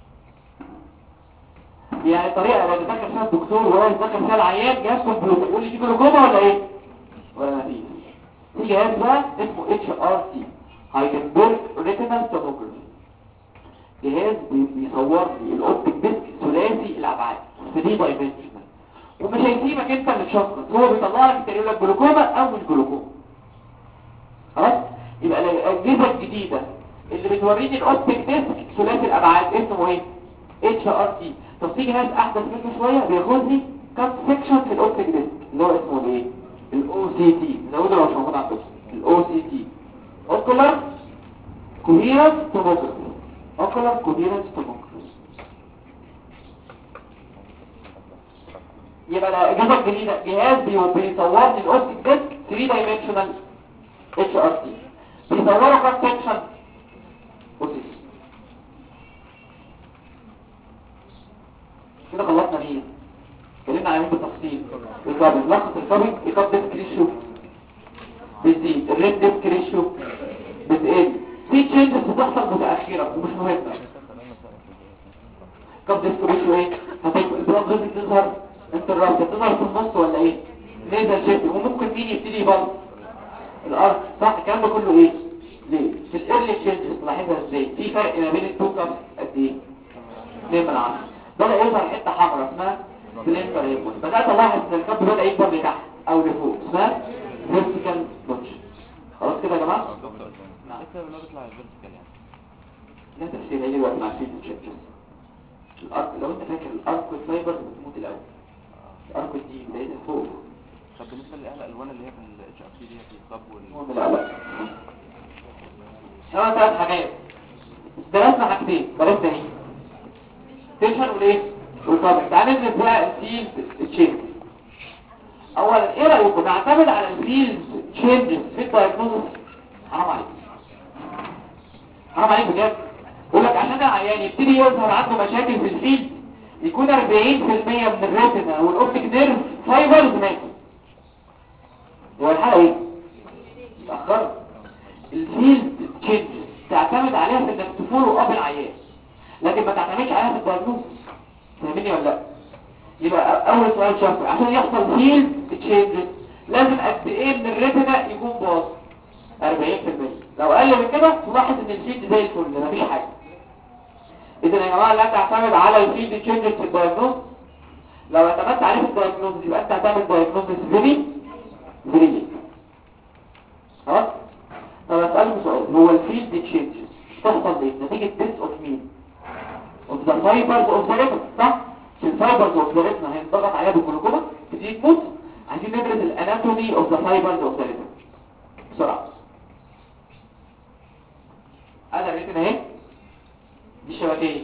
يعني طريقه لو دخل فيها الدكتور وهو دخل فيها العيان جهاز كمبيوتر يقول لي في جلوكوما ولا ايه؟ ولا مفيش. في جهاز بقى اسمه اتش ار سي هايدنبرج ريتينال توموجرافي، جهاز بيصور لي الاوبتيك ديسك ثلاثي الابعاد ثري دايمنشنال، ومش هيسيبك انت اللي تشخص، هو بيطلع لك يقول لك جلوكوما او مش جلوكوما. خلاص، يبقى الاجهزه الجديده اللي بتوريني الاوبتيك ديسك ثلاثي الابعاد اسمه ايه؟ اتش ار تي. طب في جهاز احدث منه شويه بياخد لي كات سيكشن في الاوبتيك ديسك اللي هو اسمه ايه؟ الاو سي تي. زودوا لو مش موجود عندكم الاو سي تي، اوكولار كوهيرنس توموجرافي، اوكولار كوهيرنس توموجرافي. يبقى الاجهزه الجديده جهاز بيصور لي الاوبتيك ديسك ثري دايمنشنال اتش ار تي، بيصوروا كات سيكشن بصي كده. خلصنا مين؟ اتكلمنا على مين بالتفصيل؟ الكابل، لخص الكابل، الكاب ديسك ريشيو بتزيد، الريد ديسك ريشيو بتقل، في تشينجز بتحصل متاخره ومش مهمه. كاب ديسك ريشيو ايه؟ هتبقى البلاد فيزل تظهر انت الراس تظهر في النص ولا ايه؟ نيزل شيفت، وممكن مين يبتدي يبلط الارض، صح؟ الكلام ده كله ايه؟ ليه؟ في الايرلي تشينجز تلاحظها ازاي؟ في فرق ما بين التو كابس قد ايه؟ اثنين من عشرة. بدأ يظهر حتة حمراء اسمها سلندر هيبوس، بدأت الاحظ ان الكب بدأ يكبر لتحت او لفوق اسمها فيرتيكال نوتش. خلاص كده يا جماعه؟ نعم كده بنقول بيطلع الفيرتيكال يعني. لا تفسير هيجي دلوقتي مع الفيلد تشينجز. الارك لو انت فاكر الارك فايبرز بتموت الاول، الارك دي بدايتها فوق. طب بالنسبه للاهل الالوان اللي هي في الاتش ار تي دي في الصب المهم وال لا لا هو ثلاث حاجات درسنا، حاجتين درسنا ايه؟ تنشن والايه؟ والكابل. تعال ندرس بقى الفيلد تشينج. اولا ايه رايكم نعتمد على الفيلد تشينجز في الدايجنوستس؟ حرام عليك، حرام عليك بجد. يقول لك عشان العيان يبتدي يظهر عنده مشاكل في الفيلد يكون أربعين في المية من الريتنا والاوبتيك نيرف فايبرز ماتوا. هو الحاله ايه؟ متاخره. الفيلد تشينجز تعتمد عليها في انك تفولو اب العيان، لكن ما تعتمدش عليها في الدايجنوستس. فاهمني ولا لا؟ يبقى اول سؤال شافه عشان يحصل فيلد تشينجز لازم قد ايه من الريتنا يكون باظ؟ أربعين في المية. لو اقل من كده تلاحظ ان الفيلد زي الفل مفيش حاجه. اذا يا جماعه لا تعتمد على الفيلد تشينجز في الدايجنوستس. لو اعتمدت عليه في الدايجنوستس يبقى انت هتعمل دايجنوستس فيري فيري. خلاص؟ طب اسالكم سؤال، هو الفيلد تشينجز تحصل ليه؟ نتيجه ديس اوف مين؟ اوف ذا فايبرز اوف ذا ريتنا، صح؟ الفايبرز اوف ذا ريتنا هينضغط عليها بالجلوكوما تبتدي تموت. عايزين ندرس الاناتومي اوف ذا فايبرز اوف ذا ريتنا بسرعه. ادي الريتنا اهي، دي الشبكيه،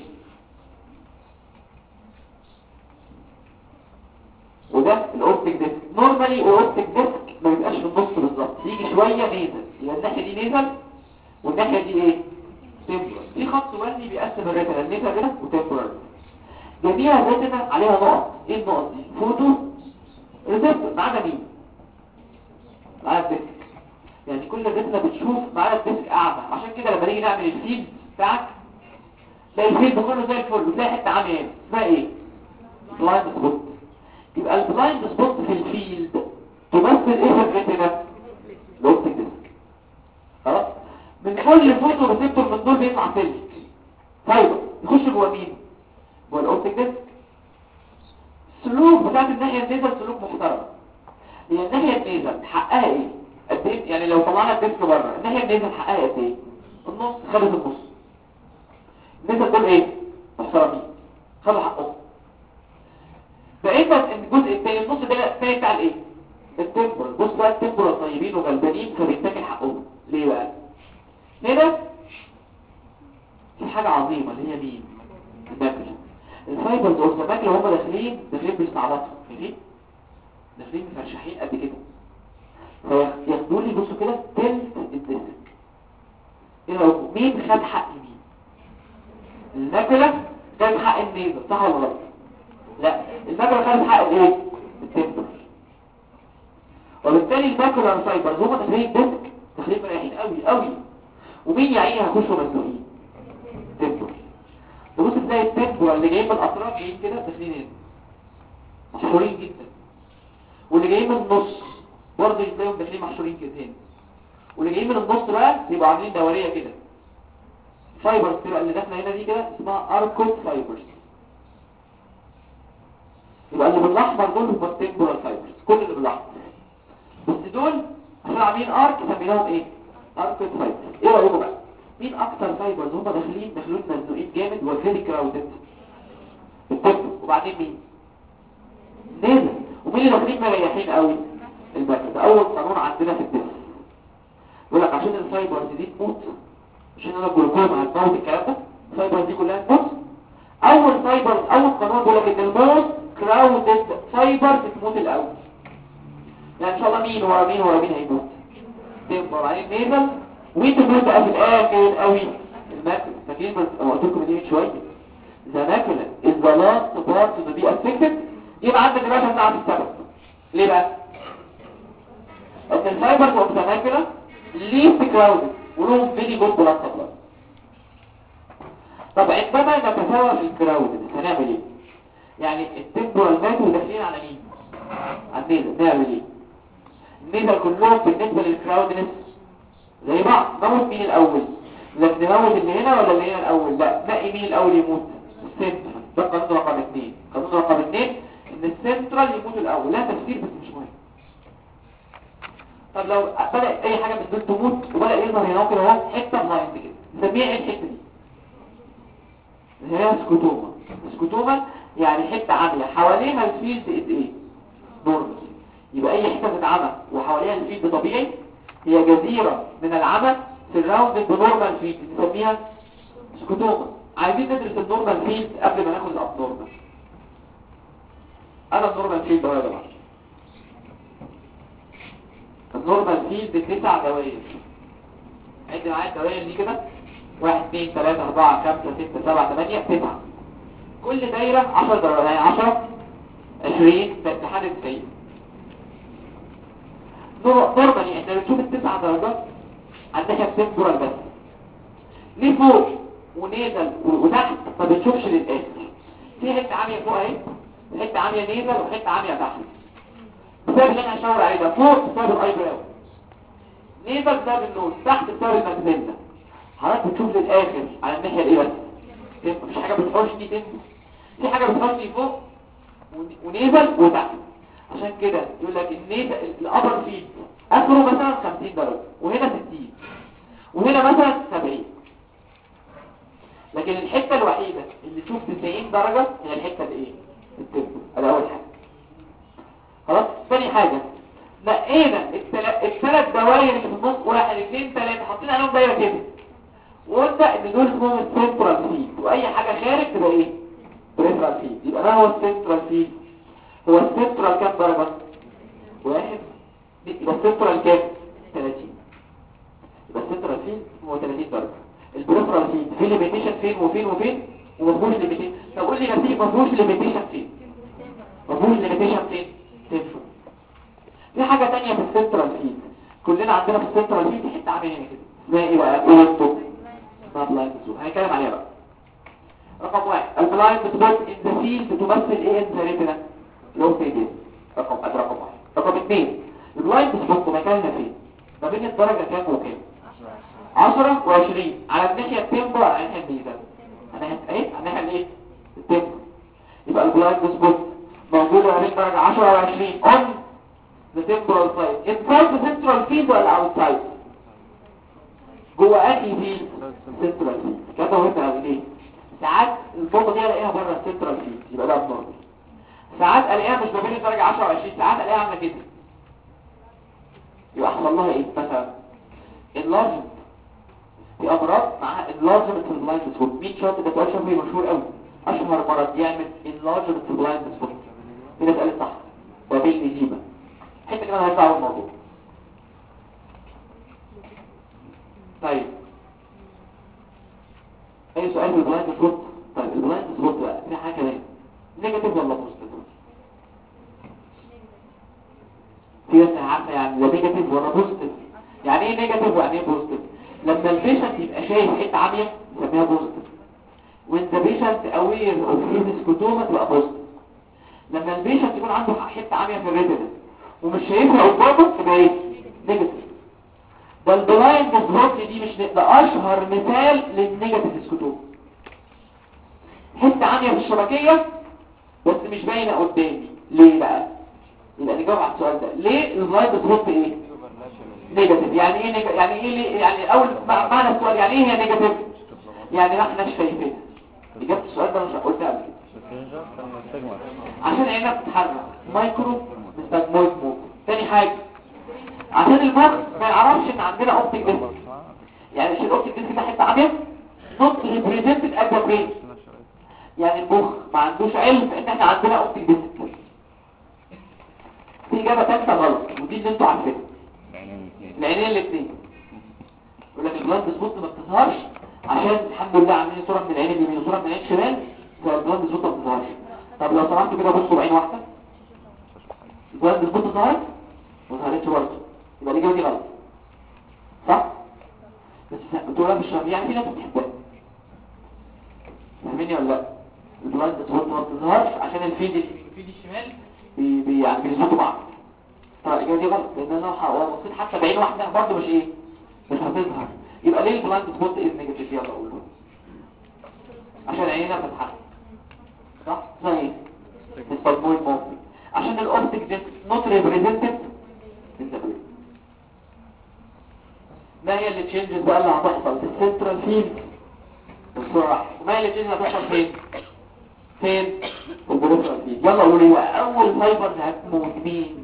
وده الاوبتيك ديسك. نورمالي الاوبتيك ديسك ما بيبقاش في النص بالظبط، يجي شويه نيزل، يبقى الناحيه دي نيزل والناحيه دي ايه؟ تمبرال. في خط وردي بيقسم الريتنا النيزل هنا وتمبرال. جميع الريتنا عليها نقط. ايه النقط دي؟ فوتو ريسبتور. ما عدا مين؟ ما عدا الديسك. يعني كل الريتنا بتشوف ما عدا الديسك اعمى. عشان كده لما نيجي نعمل الفيلد بتاعك تلاقي الفيلد كله زي الفل وتلاقي حته عاميه هنا اسمها ايه؟ بلايند سبوت. يبقى البلايند سبوت في الفيلد تمثل ايه في الريتنا؟ الاوبتيك ديسك. خلاص؟ من كل فوتو ريسبتور من دول بيطلع سلك فايبر يخش جوه مين؟ جوه الاوبتيك ديسك. السلوك بتاعت الناحيه النيزل سلوك محترم. هي الناحيه النيزل حقها ايه؟ قد ايه؟ يعني لو طلعنا الديسك بره الناحيه النيزل حقها قد ايه؟ النص. خدت النص. النيزل دول ايه؟ محترمين، خدوا حقهم. بقينا الجزء الثاني النص ده الثاني بتاع الايه؟ التمبرال. بص بقى التمبرال طيبين وغلبانين فبيتاكل حقهم. ليه بقى؟ هنا في حاجه عظيمه اللي هي مين؟ الماكله. الفايبرز اوف ذا ماكله وهم داخلين داخلين بيستعبطوا، فاهمين؟ داخلين مفرشحين قد كده. فياخدوا لي بصوا كده تلت الديسك. ايه رايكم؟ مين خد حق مين؟ الماكله خد حق النيزل، صح ولا غلط؟ لا، الماكله خدت حق الايه؟ التمبرال. وبالتالي الماكله والفايبرز هم داخلين الديسك داخلين مريحين قوي قوي. ومين يا عيني هيخشوا مسؤولين؟ التمبرال. تبص تلاقي التمبرال اللي جايين من الاطراف جايين كده داخلين هنا محشورين جدا، واللي جايين من النص برضه تلاقيهم داخلين محشورين كده هنا، واللي جايين من النص بقى يبقوا عاملين دوريه كده فايبرز تبقى اللي داخله هنا دي كده اسمها اركوت فايبرز. يبقى اللي بالاحمر دول هم التمبورال فايبرز كل اللي بالاحمر، بس دول عشان عاملين ارك سميناهم ايه؟ اركوت فايبرز. ايه رايكم بقى مين اكتر فايبرز هم داخلين داخلين مزنوقين جامد وفيري كراودد؟ التمبو. وبعدين مين؟ نازل. ومين اللي داخلين مريحين قوي؟ المركز. اول قانون عندنا في الدم يقول لك عشان الفايبرز دي تموت، عشان انا الجلوكوما هتموت الكلام ده، الفايبرز دي كلها تموت. اول فايبرز اول قانون بيقول لك ان الموست كراودد فايبرز تموت الاول. يعني ان شاء الله مين ورا مين ورا مين هيموت؟ تمبو وبعدين نيزل وتموت بقى في الاخر قوي الماكل. فاكرين ما قلت لكم دي من شويه the macula is the last part to be affected. يبقى عندنا دلوقتي هنعرف السبب ليه بقى؟ ان الفايبرز اوف ذا macula least crowded ولهم very good blood supply. طب عندما نتساوى في الكراود هنعمل ايه؟ يعني التمبورال ماتوا داخلين على مين؟ على النيزل. نعمل ايه؟ النيزل كلهم بالنسبه للكراودنس زي بعض. نموت مين الاول؟ لكن نموت اللي هنا ولا اللي هنا الاول؟ لا، نقي مين الاول يموت؟ السنترال. ده قانون رقم اثنين. قانون رقم اثنين ان السنترال يموت الاول. لا تفسير بس مش مهم. طب لو بدأ اي حاجه من دول تموت وبدأ يظهر هنا كده اهو حته بلايند كده نسميها ايه الحته دي؟ هي سكوتوما. سكوتوما يعني حته عاميه حواليها الفيلد قد ايه؟ نورمال. يبقى اي حته بتتعمى وحواليها الفيلد طبيعي هي جزيره من العمى سراوندد بنورمال فيلد نسميها سكوتوما. عايزين ندرس النورمال فيلد قبل ما ناخد الابنورمال. انا النورمال فيلد اهو يا جماعه. النورمال فيلد تسع دوائر. عد معايا الدوائر دي كده واحد اثنين ثلاثة أربعة خمسة ستة سبعة ثمانية تسعة. كل دايرة عشر درجات يعني عشرة عشرين لحد تسعين. نورمالي احنا بنشوف التسع درجات على الناحية التمبورال بس. ليه فوق ونيزل وتحت ما بنشوفش للآخر؟ في حتة عامية فوق اهي، حتة عامية نيزل وحتة عامية تحت. بسبب اللي انا هشاور عليه ده فوق بسبب الاي براو، نيزل بسبب النوز، تحت بسبب الماكسيلا. حضرتك بتشوف للاخر على الناحيه الايه بس؟ مفيش حاجه بتحوشني تنزل، في حاجه بتحوشني فوق ونيزل وتحت. عشان كده يقول لك النيزل الابر فيد اخره مثلا خمسين درجه وهنا ستين وهنا مثلا سبعين. لكن الحته الوحيده اللي تشوف تسعين درجه هي الحته الايه؟ التمبو. ده اول حاجه. خلاص. ثاني حاجه نقينا الثلاث دوائر اللي في النص واحد اثنين ثلاثه حاطين عليهم دايره كده وقلنا ان دول اسمهم السنترال فيد واي حاجه خارج تبقى ايه؟ بريفرال فيد. يبقى ما هو السنترال فيد؟ هو السنترال كام درجه؟ واحد. يبقى السنترال كام؟ ثلاثين. يبقى السنترال فيد هو ثلاثين درجه. البريفرال فيد في ليميتيشن فين وفين وفين وما فيهوش ليميتيشن. طب قول لي نتيجه ما فيهوش ليميتيشن فين؟ ما فيهوش ليميتيشن فين؟ تنفع. في حاجه ثانيه في السنترال فيد كلنا عندنا في السنترال فيد حته عامله هنا كده اسمها ايه بقى؟ اورتو بلايند سبوت. هنتكلم عليها بقى. رقم واحد البلايند سبوت ان ذا فيلد تمثل ايه ان ذا ريتنا؟ لو في دي رقم ادي رقم واحد. رقم اثنين البلايند سبوت مكانها فين؟ ما بين الدرجه كام وكام؟ عشرة وعشرين على الناحيه التمبو على الناحيه الميزان. انا ايه؟ على الناحيه الايه؟ التمبو. يبقى البلايند سبوت موجوده ما بين درجه عشرة وعشرين on the temporal side inside the central field ولا outside؟ جوه انهي فيلد؟ سنترال فيلد. كده مهم قوي. ليه؟ ساعات النقطه دي الاقيها بره السنترال فيلد يبقى ده ابنورمال. ساعات الاقيها مش ما بين الدرجه عشرة وعشرين، ساعات الاقيها عامله كده يبقى حصل لها ايه؟ مثلا انلارجمنت. في امراض معاها انلارجمنت في البلايند سبوت. مين شاطر ده؟ سؤال شفوي مشهور قوي. اشهر مرض يعمل انلارجمنت في البلايند سبوت هنا اتقالت صح وبالنزيمه. حته كمان هيطلعوا الموضوع. طيب اي سؤال في البلايند سبوت؟ طيب البلايند سبوت بقى في حاجه كمان نيجاتيف ولا بوزيتيف؟ في ناس عارفه يعني ولا نيجاتيف ولا بوزيتيف. يعني ايه نيجاتيف ويعني ايه بوزيتيف؟ لما البيشنت يبقى شايف حته عاميه نسميها بوزيتيف. وان ذا بيشنت اوير اوف هيز سكوتوما تبقى بوزيتيف. لما البيشنت يكون عنده حته عاميه في الريتنا ومش شايفها قدامه تبقى ايه؟ نيجاتيف. ده البلايند سبوت دي مش ده اشهر مثال للنيجاتيف سكوتوم. حته عاليه في الشبكيه بس مش باينه قدامي. ليه بقى؟ يبقى نجاوب على السؤال ده. ليه البلايند سبوت ايه نيجاتيف؟ يعني ايه نيجاتيف؟ يعني ايه ليه؟ يعني اول معنى السؤال يعني ايه هي نيجاتيف؟ يعني ما احناش شايفينها. اجابه السؤال ده مش قلتها قبل كده. عشان عينك بتتحرك مايكرو مستجمويد موت. تاني حاجه عشان المخ ما يعرفش ان عندنا اوبتيك ديسك. يعني مش الاوبتيك ديسك ده حته عاميه نوت ريبريزنتد ات ذا برين. يعني المخ ما عندوش علم ان احنا عندنا اوبتيك ديسك. دي اجابه ثالثه غلط ودي اللي انتوا عارفينها. العينين الاثنين يقول لك البلاند سبوت ما بتظهرش عشان الحمد لله عاملين صوره من العين اليمين وصوره من العين الشمال فالبلاند سبوت ما بتظهرش. طب لو سمحتوا كده بصوا بعين واحده البلاند سبوت ظهرت ما ظهرتش برضه. يبقى الاجابه دي غلط صح؟ بس بتقولها بالشرط يعني في ناس بتحبها. فاهميني ولا لا؟ البلاند سبوت ما بتظهرش عشان الفيد الفيد الشمال بي بي يعني بيظبطوا بعض. طبعا الاجابه دي غلط لان انا لو بصيت حتى بعين واحده برضه مش ايه مش هتظهر. يبقى ليه البلاند سبوت از نيجاتيف؟ يلا قولوا. عشان عينينا بتتحرك صح؟ زي السبمويد موفمنت. عشان الاوبتيك ديسك نوت ريبريزنتد ان ذا برين. ما هي اللي تشينجز بقى اللي هتحصل في السنترال فيلد بسرعه؟ وما هي اللي تشينجز هتحصل فين؟ فين؟ في البريفرال فيلد. يلا قولوا لي بقى اول فايبر هتموت مين؟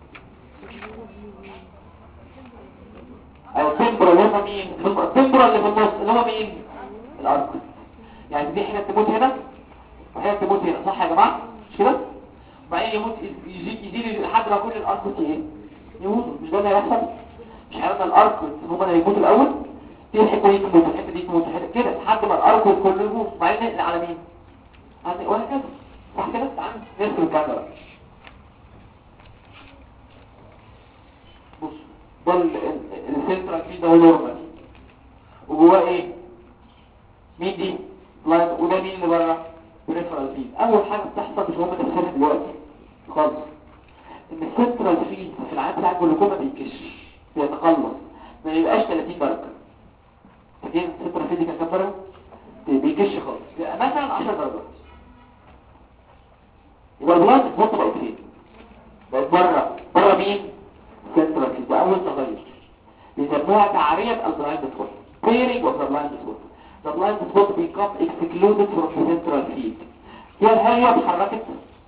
او التمبرال اللي هم مين؟ التمبرال اللي في النص اللي هم مين؟ الارك. يعني دي حاجه تموت هنا وحاجه تموت هنا صح يا جماعه؟ مش كده؟ وبعدين يموت يزيد يزيد لحد ما كل الارك ايه؟ يموتوا. مش ده اللي هيحصل؟ مش هيبقى الارك هم اللي هيموتوا الاول؟ دي الحته دي تموت الحته دي تموت الحته كده لحد ما الارك كله يموت. وبعدين نقل على مين؟ على وهكذا صح كده؟ تعالى نرسم الكاميرا. بص ده السنترال فيلد هو نورمال وجواه ايه؟ مين دي؟ لاين. وده مين اللي بره؟ بريفرال فيلد. اول حاجه بتحصل مش مهم تفسيرها دلوقتي خالص ان السنترال فيلد في العام بتاع الجلوكوما بيكش بيتقلص ما يبقاش ثلاثين درجه. فاكرين السنترال فيلد كان كام درجه؟ بيكش خالص يبقى مثلا عشر درجات. يبقى البلاند سبوت بقت فين؟ بقت بره. بره مين؟ سنترال فيلد. ده اول تغير بيسموها تعريه البلاند سبوت pairing of the blind spot. The blind spot become excluded from the central field. هل هي اتحركت؟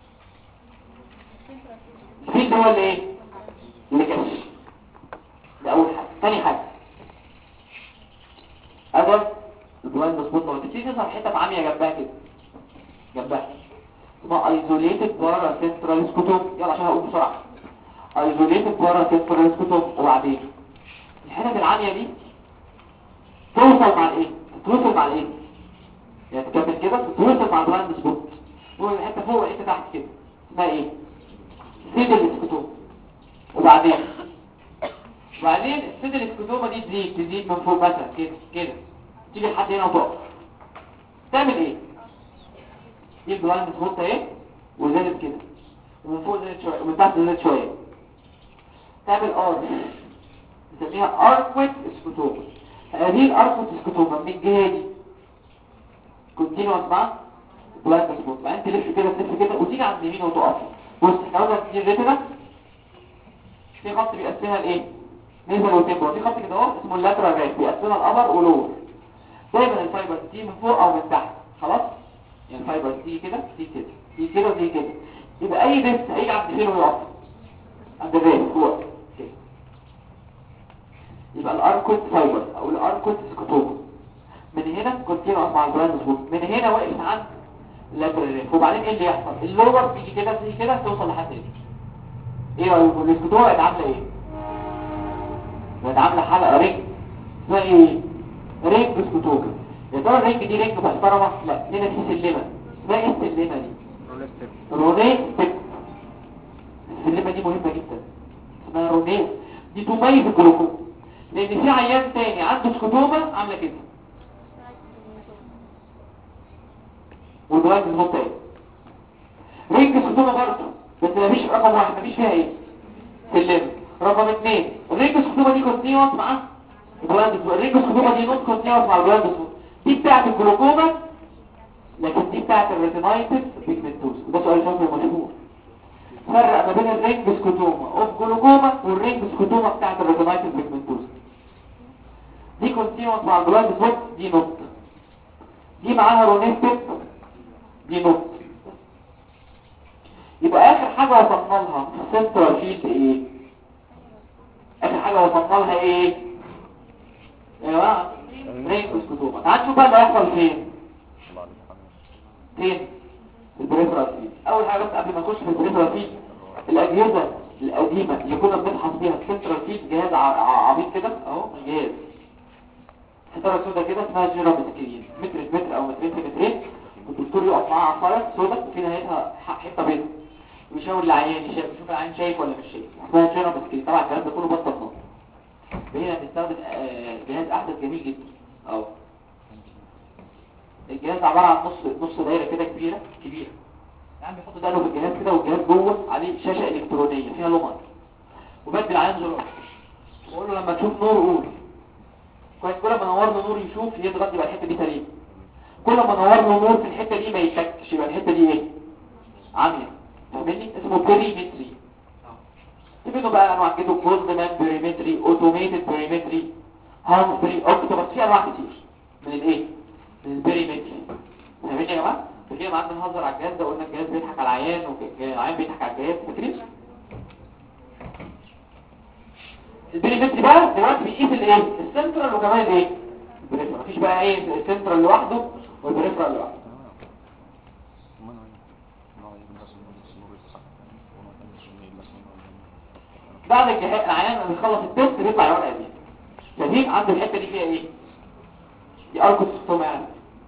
الفيلد هو اللي ايه؟ اللي كش. ده اول حاجه. ثاني حاجه ادم البلايند سبوت لو تبتدي تظهر حته عاميه جنبها كده جنبها اسمها ايزوليتد بارا سنترال سكوتوم. يلا عشان هقول بسرعه. ايزوليتد بارا سنترال سكوتوم. وبعدين الحته العاميه دي توصل مع الايه؟ تتوصل مع الايه؟ يعني تكمل كده تتوصل مع البلايند سبوت. هو حته فوق وحته تحت كده اسمها ايه؟ سيدل سكوتوم. وبعدين وبعدين السيدل سكوتومه دي تزيد تزيد من فوق مثلا كده كده تيجي لحد هنا وتقف. تعمل ايه؟ دي البلايند سبوت اهي وزادت كده ومن فوق زادت شويه ومن تحت زادت شويه. تعمل ار نسميها اركويت سكوتوما. هذه الاركويت سكوتوما من الجهه دي كونتينوس مع بلايند سبوت. بعدين تلف كده تلف كده وتيجي عند اليمين وتقف. بص احنا قلنا دي الريتنا في خط بيقسمها لايه؟ نيزل وتمبر. في خط كده اهو اسمه اللاترال ريت بيقسمها الابر ولور. دايما الفايبر تيجي من فوق او من تحت خلاص. يعني الفايبر تيجي كده تيجي كده تيجي كده وتيجي كده. يبقى اي ديست هيجي عند فين ويقف؟ عند الريت فوق كده. يبقى الاركوت فايبر او الاركوت سكوتوما من هنا كونتينوس مع البلايند سبوت. من هنا واقف عند اللاترال ريت. وبعدين ايه اللي يحصل؟ اللور تيجي كده تيجي كده توصل لحد هنا. ايه رايكم السكوتوما بقت عامله ايه؟ بقت عامله حلقه رينج اسمها ايه؟ رينج سكوتوما. يا ترى الرينج دي رينج محترمه؟ لا هنا في سلمه اسمها ايه السلمه دي؟ رونيت ستيب. السلمه دي مهمه جدا اسمها رونيت. دي تميز الجلوكوما لان في عيان تاني عنده سكوتوما عامله كده والبلايند سبوت تاني رينج سكوتوما برضه بس مفيش رقم واحد مفيش فيها ايه؟ سلمه. رقم اثنين الرينج سكوتوما دي كونتينوس مع الجلاند سبوت. الرينج سكوتوما دي نوت كونتينوس مع الجلاند سبوت، دي بتاعت الجلوكوما لكن دي بتاعت الريتينايتس بيجمنتوس. وده سؤال شكله مشهور، فرق ما بين الرينج سكوتوما اوف جلوكوما والرينج سكوتوما بتاعت الريتينايتس بيجمنتوس. دي كونتينوس مع الجلاند سبوت، دي نوت. دي معاها رونيستيك، دي نوت. يبقى اخر حاجه وصلنا لها في السنترال فيلد ايه؟ اخر حاجه وصلنا لها ايه يا جماعه؟ رينج سكوتوما. تعالوا نشوف بقى اللي هيحصل فين. فين؟ في البريفرال فيلد. اول حاجه بس قبل ما نخش في البريفرال فيلد، الاجهزه القديمه اللي كنا بنفحص بيها السنترال فيلد، جهاز عبيط كده اهو، جهاز ستاره سودا كده اسمها جيرام سكرين، متر في متر او مترين في مترين، والدكتور يقف معاه عصايه سودا وفي نهايتها حته بيضاء ويشاور العيان، يشوف العيان شايف ولا مش شايف، اسمها جيرام سكرين. طبعا الكلام ده كله بطل نظر. بقينا بنستخدم جهاز احدث جميل جدا اهو. الجهاز عباره عن نص نص دايره كده كبيره كبيره، يعني بيحط دقنه في الجهاز كده، والجهاز جوه عليه شاشه الكترونيه فيها لمبه، وبدي العيان زرار واقول له لما تشوف نور قول كويس. كل ما نور له نور يشوف يضغط يبقى الحته دي سليمه، كل ما نور له نور في الحته دي ما يتكش يبقى الحته دي ايه؟ عاميه. فاهمني؟ اسمه بيريمتري. تبينوا بقى انواع كده، جولدمان بيريمتري، اوتوميتد بيريمتري، هامفري، اوكتوبس، في انواع كتير من الايه؟ من البيريمتري. فاهمين يا جماعه؟ فكده ما قعدنا نهزر على الجهاز ده وقلنا الجهاز بيضحك على العيان والعيان بيضحك على الجهاز. فاكرين؟ البيريمتري بقى دلوقتي بيقيس الايه؟ السنترال وكمان الايه؟ البريفرال. مفيش بقى ايه السنترال لوحده والبريفرال لوحده. بعد الجهاز العيان لما بيخلص التست بيطلع الورقه دي. شايفين عنده الحته دي فيها ايه؟ دي اركوسكتوما يعني.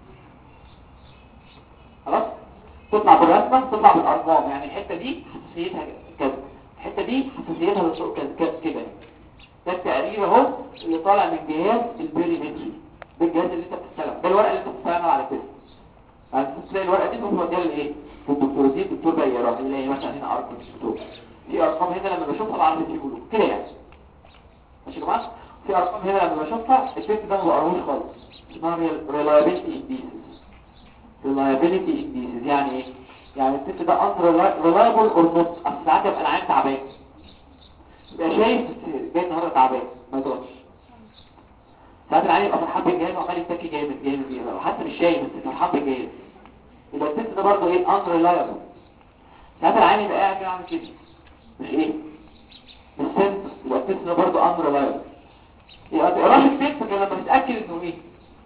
خلاص؟ تطلع بالرسمه، تطلع بالارقام، يعني الحته دي حساسيتها كذا، الحته دي حساسيتها للصوت كذا كده. ده التقرير اهو اللي طالع من جهاز البيريمتري. ده الجهاز اللي انت بتستلم، ده الورقه اللي انت بتستلمها على التست. بعد تلاقي الورقه دي تروح موديها لايه؟ للدكتور. دي الدكتور بقى يقراها يلاقي مثلا هنا اركوسكتوما، في ارقام هنا لما بشوفها بعرف ايه بيقولوا كده يعني. ماشي يا جماعه؟ في ارقام هنا لما بشوفها التست ده ما بقراهوش خالص، اسمها ريلايبيلتي انديسز. ريلايبيلتي انديسز يعني ايه؟ يعني التست ده ان ريلايبل اور نوت. اصل ساعات يبقى العيان تعبان، يبقى شايف جاي النهارده تعبان ما يضربش. ساعات العيان يبقى فرحان بالجهاز وعمال يتكي جامد جامد جامد حتى مش شايف بس فرحان بالجهاز، يبقى التست ده برضه ايه؟ ان ريلايبل. ساعات العيان يبقى قاعد كده عامل كده مش ايه؟ مش سنس، يبقى التست ده برضه ان ريلايبل. يبقى ما تقراش التست غير لما تتاكد انه ايه؟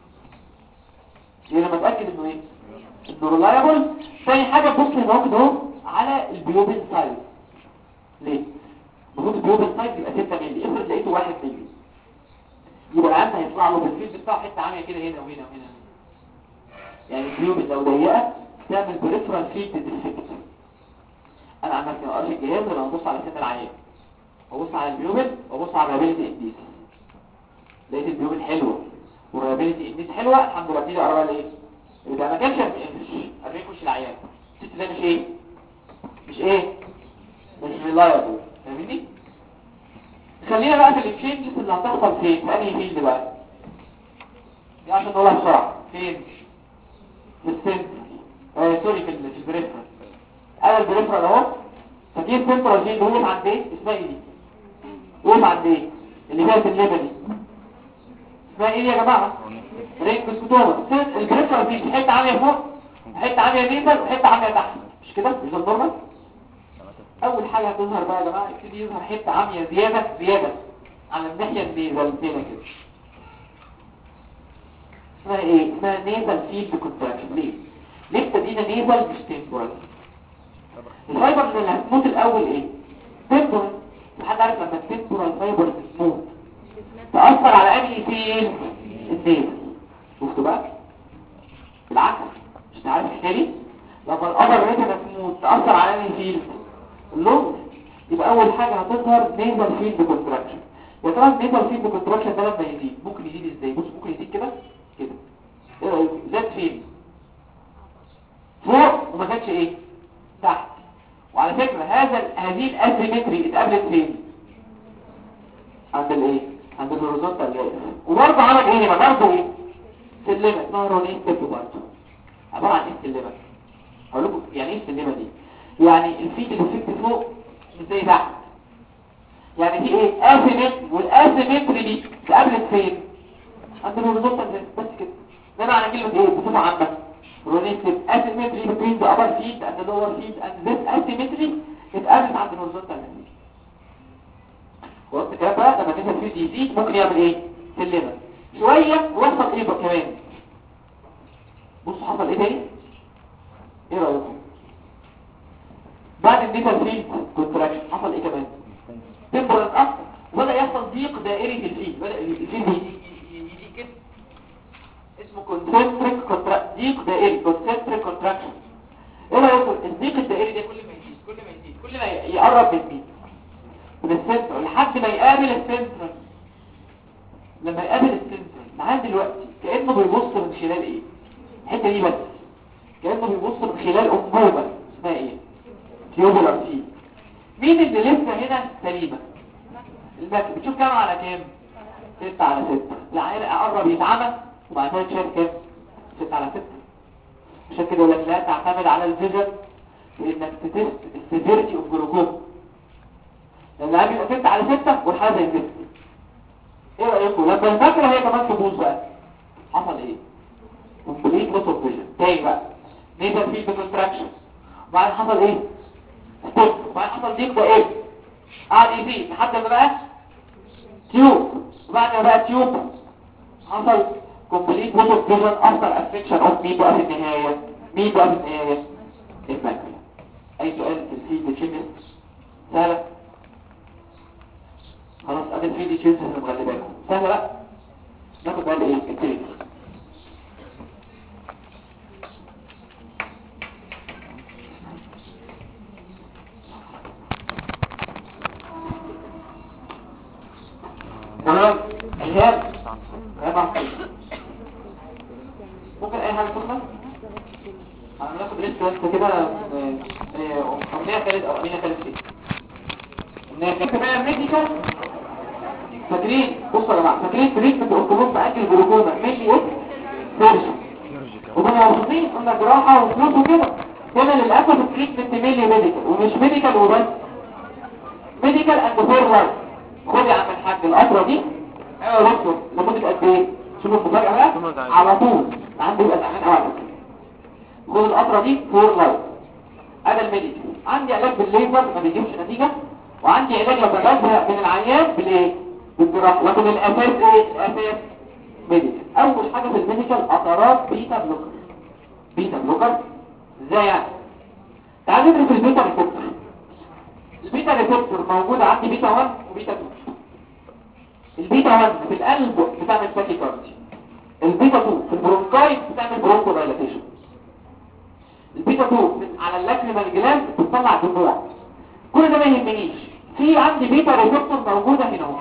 يبقى لما تتاكد انه ايه؟ انه ريلايبل. ثاني حاجه تبص هنا كده على البيوبل سايز. ليه؟ المفروض البيوبل سايز يبقى ستة مللي، افرض لقيته واحد مللي يبقى العيان هيطلع له بالفيلد بتاعه حته عاميه كده هنا وهنا وهنا. يعني البيوبل لو ضيقه تعمل بريفرال فيلد ديفكت. انا عن نفسي ما اقراش الجهاز غير لما ابص على سن العيان، وابص على البيوبل وابص على الرابيلتي انديس. لقيت البيوبل حلوه والرابيلتي انديس حلوه الحمد لله، ابتدي اقراها ليه؟ يبقى ما كانش ارمي كوش العيان. الست ده مش ايه؟ مش ايه؟ مش ريلايبل. فاهمني؟ خلينا بقى في التشينجز اللي هتحصل فين؟ في انهي فيلد بقى؟ دي عشان نقولها بسرعه. فين؟ في السنتر آه سوري في في البريفرال. انا البريفرال اهو. فاكرين سنترال فيلد وقف عند ايه؟ اسمها ايه دي؟ وقف عند ايه؟ اللي فيها الليبه دي اسمها ايه يا جماعه؟ رينج سكوتوما. البريفرال فيلد حته عاليه فوق وحته عاليه نيزل وحته عاليه تحت، مش كده؟ مش ده النورمال؟ اول حاجه هتظهر بقى يا جماعه يبتدي يظهر حته عاميه زياده زياده على الناحيه النيزل كده كده. اسمها ايه؟ اسمها نيزل فيلد كونتراكشن. ليه؟ ليه ابتدينا نيزل مش تمبورال؟ الفايبر اللي هتموت الاول ايه؟ تمبورال. حد عارف لما التمبورال فايبر تموت تاثر على انهي فين؟ النيزل. شفتوا بقى؟ بالعكس مش عارف الحكايه. لما الابر ريتنا تموت تاثر على انهي فيلد؟ اللونج. يبقى اول حاجه هتظهر نيزل فيلد كونتراكشن. يا ترى النيزل فيلد كونتراكشن ده لما يزيد ممكن يزيد ازاي؟ بص ممكن يزيد كده كده. ايه رايك؟ زاد فين؟ فوق وما زادش ايه؟ تحت. وعلى فكره هذا هذه الاسيمتري اتقابلت فين؟ عند الايه؟ عند الهوريزونتال لاير. وبرضه عمل ايه هنا برضه ايه سلمه اسمها رونين ستيب برضه. عباره عن ايه السلمه؟ هقول لكم يعني ايه السلمه دي. يعني الفيت الافكت فوق مش زي تحت، يعني في ايه اسيمتري، والاسيمتري دي اتقابلت فين؟ عند الهوريزونتال لاير بس كده. ده معنى كلمه ايه بصفه عامه رونيتيف asymmetry between the upper feet and the lower feet and this asymmetry اتقابلت عند الهوريزونتال لاين. وقت كده بقى لما تنزل فيه يزيد ممكن يعمل ايه سلمه شويه ويحصل ايه بقى كمان. بصوا حصل ايه تاني، ايه رايكم بعد النيتال فيلد كونتراكشن حصل ايه كمان تمبرال اكتر وبدا يحصل ضيق دائري في الفيلد، بدا الفيلد يجي كده اسمه كونسنتريك كونتراكشن، ضيق دائري كونسنتريك كونتراكشن. ايه رايكم الضيق الدائري ده كل ما يزيد كل ما يزيد كل ما يقرب من مين من السنتر لحد ما يقابل السنتر. لما يقابل السنتر معاه دلوقتي كانه بيبص من خلال ايه الحته دي بس، كانه بيبص من خلال انبوبه اسمها ايه تيوبولار فيل. مين اللي لسه هنا سليمه؟ المكن. بتشوف كام على كام؟ ستة على ستة. العين قرب يتعمى وبعد كده تشوف كام؟ ستة على ستة. عشان كده يقول لك لا تعتمد على الفيجن في انك تتست السيفيرتي اوف جلوكوما، لان العين بيبقى ستة على ستة والحاله زي الزفت. ايه رايكم لما الفكره هي كمان تبوظ بقى حصل ايه؟ كومبليت لوس اوف فيجن تاني بقى نيزل فيلد كونتراكشن وبعدين حصل ايه؟ ستوب وبعدين حصل ضيق ده ايه؟ قعد يزيد لحد ما بقى تيوب وبعد ما بقى تيوب حصل كومبليت لوس اوف فيجن افتر افكشن اوف مين بقى في النهايه؟ مين بقى في النهايه؟ الماكولا. اي سؤال في الفيلد تشيمست سهله؟ خلاص قبل في دي تشيلز هنغلي بالكم سهله بقى. ناخد بقى ايه التريك. تمام ايهاب ايهاب ممكن اي حاجه تخلص هناخد ريسك بس كده. امنيه ثالث او امنيه ثالث ايه امنيه ثالث بقى ميديكال. فاكرين بصوا يا جماعه فاكرين تريتمنت اورتودونت اكل جلوكوما ميدي ايه سيرجن وكنا مبسوطين قلنا جراحه وفلوس وكده. كان للاسف التريتمنت ميلي ميديكال ومش ميديكال وبس ميديكال اند فور لايف. خد يا عم الحاج القطره دي ايوه يا دكتور لمده قد ايه؟ شوفوا المفاجاه بقى على طول عندي يبقى زعلان قوي. خد القطره دي فور لايف. انا الميديكال عندي علاج بالليزر ما بيجيبش نتيجه وعندي علاج لما بزهق من العيان بالايه بالجراحه. لكن الاساس ايه الاساس ميديكال. اول حاجه في الميديكال قطرات بيتا بلوكر. بيتا بلوكر ازاي يعني؟ تعالوا ندرس البيتا ريسبتور. البيتا ريسبتور موجود عندي بيتا واحد وبيتا اتنين. البيتا واحد في القلب بتعمل تاكيكارديا، البيتا اتنين في البرونكايت بتعمل برونكو دايلاتيشن، البيتا اتنين على اللاكريمال جلاند بتطلع دموع. كل ده ما يهمنيش. في عندي بيتا ريسبتور موجوده هنا اهو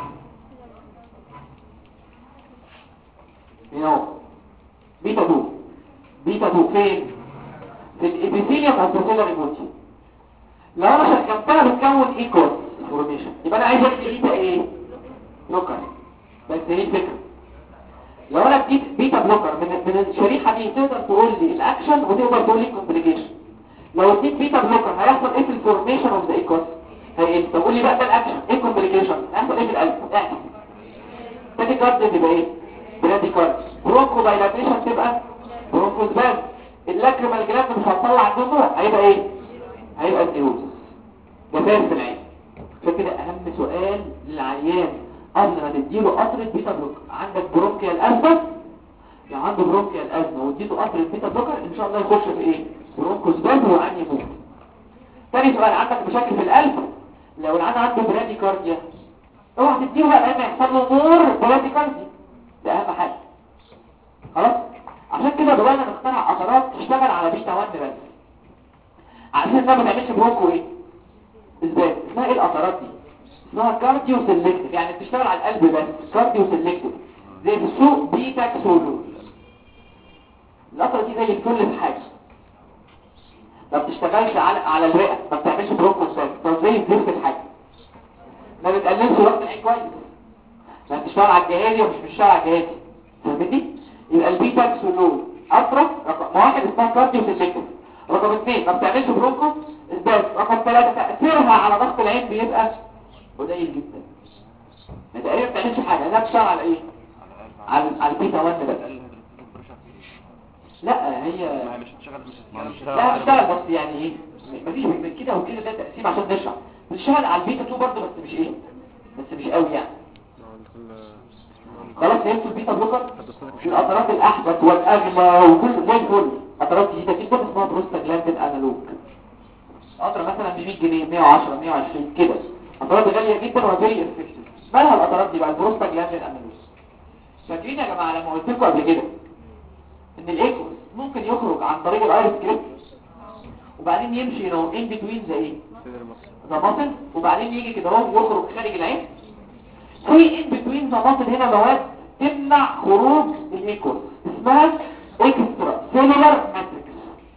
هنا اهو بيتا اتنين. بيتا اتنين فين؟ في الابيثيليوم اوف ذا سيلر بودي. لو انا شغلتها بتكون ايكوس فورميشن يبقى انا عايز اكتب بيتا ايه بلوكر. بس هي الفكره لو انا اديت بيتا بلوكر من من الشريحه دي تقدر تقول لي الاكشن وتقدر تقول لي الكومبليكيشن. لو اديت بيتا بلوكر هيحصل ايه في الفورميشن اوف ذا ايكوس؟ هيقل. طب قول لي بقى ده الاكشن ايه الكومبليكيشن؟ هيحصل ايه في القلب؟ احكي تاني كارد تبقى ايه برادي كارد. برونكو دايلاتيشن تبقى برونكو سباز. اللاكريمال جلاند مش هتطلع الدموع هيبقى ايه؟ هيبقى النيوز جفاف في العين. عشان كده اهم سؤال للعيان قبل ما تديله قطره بيتا بلوكر عندك برونكيال ازمه لو عنده برونكيال ازمه واديته قطره بيتا بلوكر ان شاء الله يخش في ايه برونكو سباز وعين يموت. تاني سؤال عندك مشاكل في القلب لو العيان عنده برادي كارديا اوعى تديله بقى لان يحصل له نور برادي كارديا. ده اهم حاجه. خلاص عشان كده بدأنا نخترع قطرات تشتغل على بيتا واحد بس عشان ده ما تعملش برونكو ايه ازاي. اسمها ايه القطرات دي؟ اسمها كارديو سيلكتيف يعني بتشتغل على القلب بس كارديو سيلكتيف زي في السوق بيتا سولو. القطره دي زي الفل في حاجه ما بتشتغلش على على الرئه ما بتعملش برونكو ازاي. طب زي الزفت في حاجه ما بتقللش وقت العين كويس ما بتشتغل على الجهازي ومش بتشتغل على الجهازي. فهمتني؟ يبقى البيتا سولول اطرف رقم واحد اسمها كارديو سيلكتيف. رقم اثنين ما بتعملش برونكو اسباس. رقم ثلاثة تأثيرها على ضغط العين بيبقى قليل جدا. ما تقريبا ما بتعملش حاجة، لانها بتشتغل على ايه؟ على على البيتا واحد بس. لا هي مش هتشتغل مش هتشتغل لا بتشتغل بس يعني ايه؟ مفيش من كده وكده ده تقسيم عشان نشرح. بتشتغل على البيتا اتنين برضه بس مش ايه؟ بس مش قوي يعني. خلاص فهمت البيتا بلوكر؟ القطرات الاحدث والاغلى وكل زي الفل. قطرات جديده في كود اسمها بروستاجلاندين انالوج. قطره مثلا ب مية جنيه مية وعشرة مية وعشرين كده. قطرات غاليه جدا وفيري افكتيف. مالها القطرات دي بقى البروستاجلاندين انالوج؟ فاكرين يا جماعه لما قلت لكم قبل كده ان الايكوس ممكن يخرج عن طريق الايرس كريب وبعدين يمشي لو ان بتوين زي ايه؟ ذا ماسل وبعدين يجي كده اهو يخرج خارج العين. في ان بتوين ذا ماسل هنا مواد تمنع خروج الايكوس اسمها اكسترا سيلولار ماتريكس.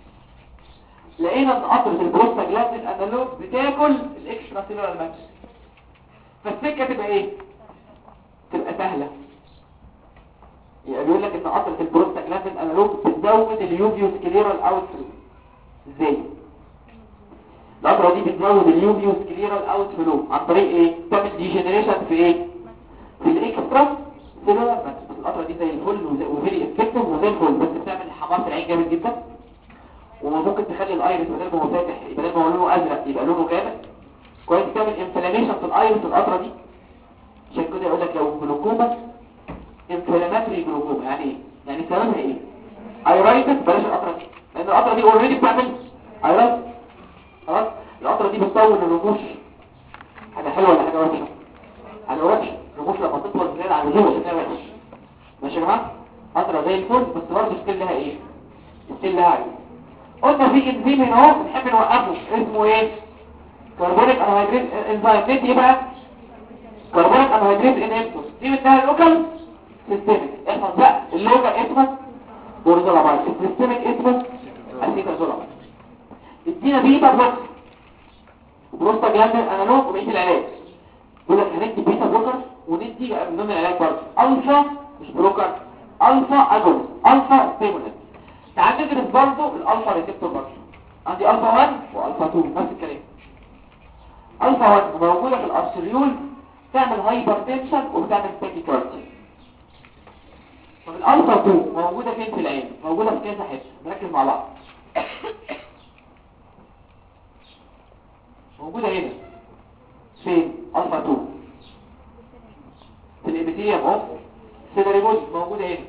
لقينا ان قطره البروستاجلاندين انالوج بتاكل الاكسترا سيلولار ماتريكس. فالسكه تبقى ايه؟ تبقى سهله. يعني بيقول لك ان قطره البروستاجلاندين انالوج بتزود اليوفيو سكليرال اوتفلو. ازاي؟ القطره دي بتزود اليوفيو سكليرال اوتفلو عن طريق ايه؟ تعمل ديجنريشن في ايه؟ في الاكسترا سيلولار ماتريكس. القطره دي زي الفل وفيري افكتيف وزي الفل بس بتعمل حماس العين جامد جدا وممكن تخلي الايرس بدل ما هو فاتح بدل ما هو لونه ازرق يبقى لونه غامق. كويس. تعمل انفلاميشن في الايرس القطره دي. عشان كده يقول لك لو جلوكوما انفلاماتري جلوكوما يعني ايه؟ يعني سببها ايه؟ ايرايتس. بلاش القطره دي لان القطره دي اوريدي بتعمل ايرايتس. خلاص. القطره دي بتطول الرموش. حاجه حلوه ولا حاجه وحشه؟ حاجه وحشه. الرموش لما تطول زياده عن اللزوم شكلها وحش. ماشي يا جماعه؟ قطره زي الفل بس برضه ستيل لها ايه؟ ستيل لها عيب. قلنا في انزيم هنا اهو بنحب نوقفه اسمه ايه؟ كربونيك انهيدريز انزيم. ندي ايه بقى؟ كربونيك انهيدريز انهبيتور. دي منها اللوكال سيستميك. احفظ بقى اللوكال اسمه بورزولامايد، السيستميك اسمه اسيتازولامايد. ادينا بيتا بلوكر بروستاجلاندين انالوج وبقيه العلاج. يقول لك هندي بيتا بلوكر وندي من ضمن العلاج برضه الفا مش بلوكر الفا اجونست الفا ستيمولانت. تعال ندرس برضه الالفا ريسبتور برضه. عندي الفا واحد والفا اتنين نفس الكلام. الفا واحد موجوده في الارسريول تعمل هايبرتنشن وبتعمل تاكيكارديا. طب الالفا اتنين موجوده فين في العين؟ موجوده في كذا حته. نركز مع بعض. موجوده هنا فين؟ الفا اتنين في الابيثيليوم اوف سيلاريبوز. موجوده هنا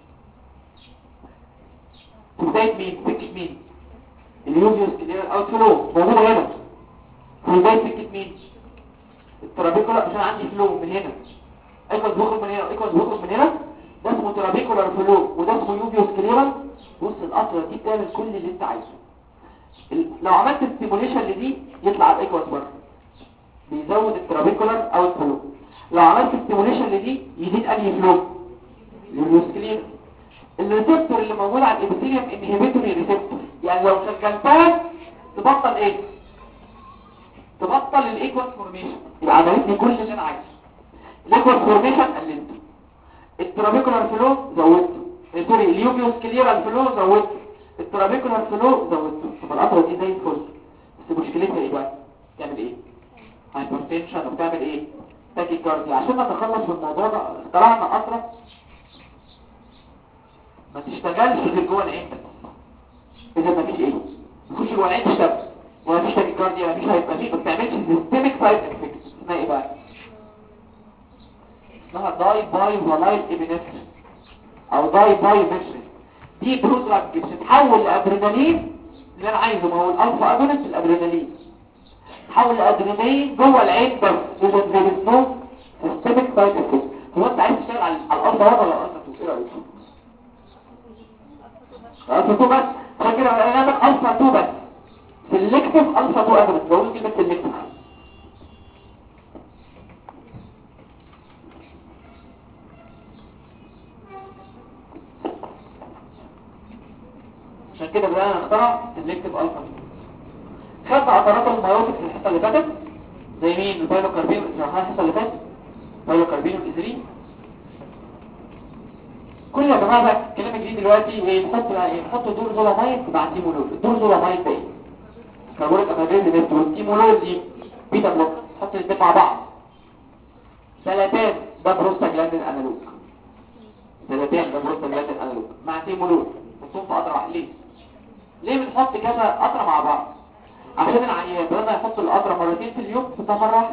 في بدايه مين؟ سكه مين؟ اليوفيوس كليرال اوتفلو. موجوده هنا في بدايه سكه مين؟ الترابيكولا. عشان عندي فلو من هنا ايكوس بيخرج من هنا وايكوس بيخرج من هنا. ده اسمه ترابيكولار فلو وده اسمه يوفيوس كليرال. بص القطره دي بتعمل كل اللي انت عايزه. لو عملت ستيموليشن لدي يطلع الايكوس بره بيزود الترابيكولار اوتفلو. لو عملت ستيموليشن لدي يزيد انهي فلو؟ اليوفيوس كليرال. الريسبتور اللي موجود على الابيثيليوم انهبيتوري ريسبتور. يعني لو شغلتها تبطل ايه؟ تبطل الايكوس فورميشن. يبقى عملت لي كل اللي انا عايزه. الايكوس فورميشن قللته، الترابيكولار فلو زودته، سوري اليوفيوس كليرال فلو زودته، الترابيكولار فلو زودته. طب القطره دي زي الفل بس مشكلتها ايه بقى؟ تعمل ايه؟ هايبرتنشن وبتعمل ايه؟ تاكيكارديا. عشان نتخلص من الموضوع ده اخترعنا قطره ما تشتغلش غير جوه العين بس. اذا مفيش ايه؟ مفيش جوه العين تشتغل ومفيش تاكيكارديا مفيش هايبرتنشن ما بتعملش سيستميك سايد افكت. اسمها ايه بقى؟ اسمها داي باي فالايل ابينفرين او داي باي ميثرين. دي برودراج بتتحول لادرينالين اللي انا عايزه. ما هو الالفا اجونست الادرينالين تحول لادرينالين جوه العين بس. اذا there is no systemic side effect. هو انت عايز تشتغل على الالفا واحد ولا الالفا اتنين؟ ايه رايك؟ الالفا اتنين بس. عشان كده انا بعمل الفا اتنين بس سيلكتيف الفا اتنين اجونست. بقول كلمه سيلكتيف. عشان كده بدأنا نخترع سيلكتيف الفا. خدنا قطرات المايوتكس الحصه اللي فاتت زي مين؟ البايلوكاربين اللي شرحناها الحصه اللي فاتت. بايلوكاربين والإزرين. كل يا جماعه بقى الكلام الجديد دلوقتي ايه؟ نحط بقى ايه؟ نحط دور زولامايد مع تيمولول. الدور زولامايد ده ايه؟ كربونيك انهيدريت انهبيتور، والتيمولول دي بيتا بلوك. نحط الاثنين مع بعض. ثلاثان ده بروستاجلاندين انالوج. ثلاثان ده بروستاجلاندين انالوج مع تيمولول. نحطهم في قطره واحده. ليه؟ ليه بنحط كذا قطره مع بعض؟ عشان العيان بدل ما يحط القطره مرتين في اليوم يحطها مره واحده.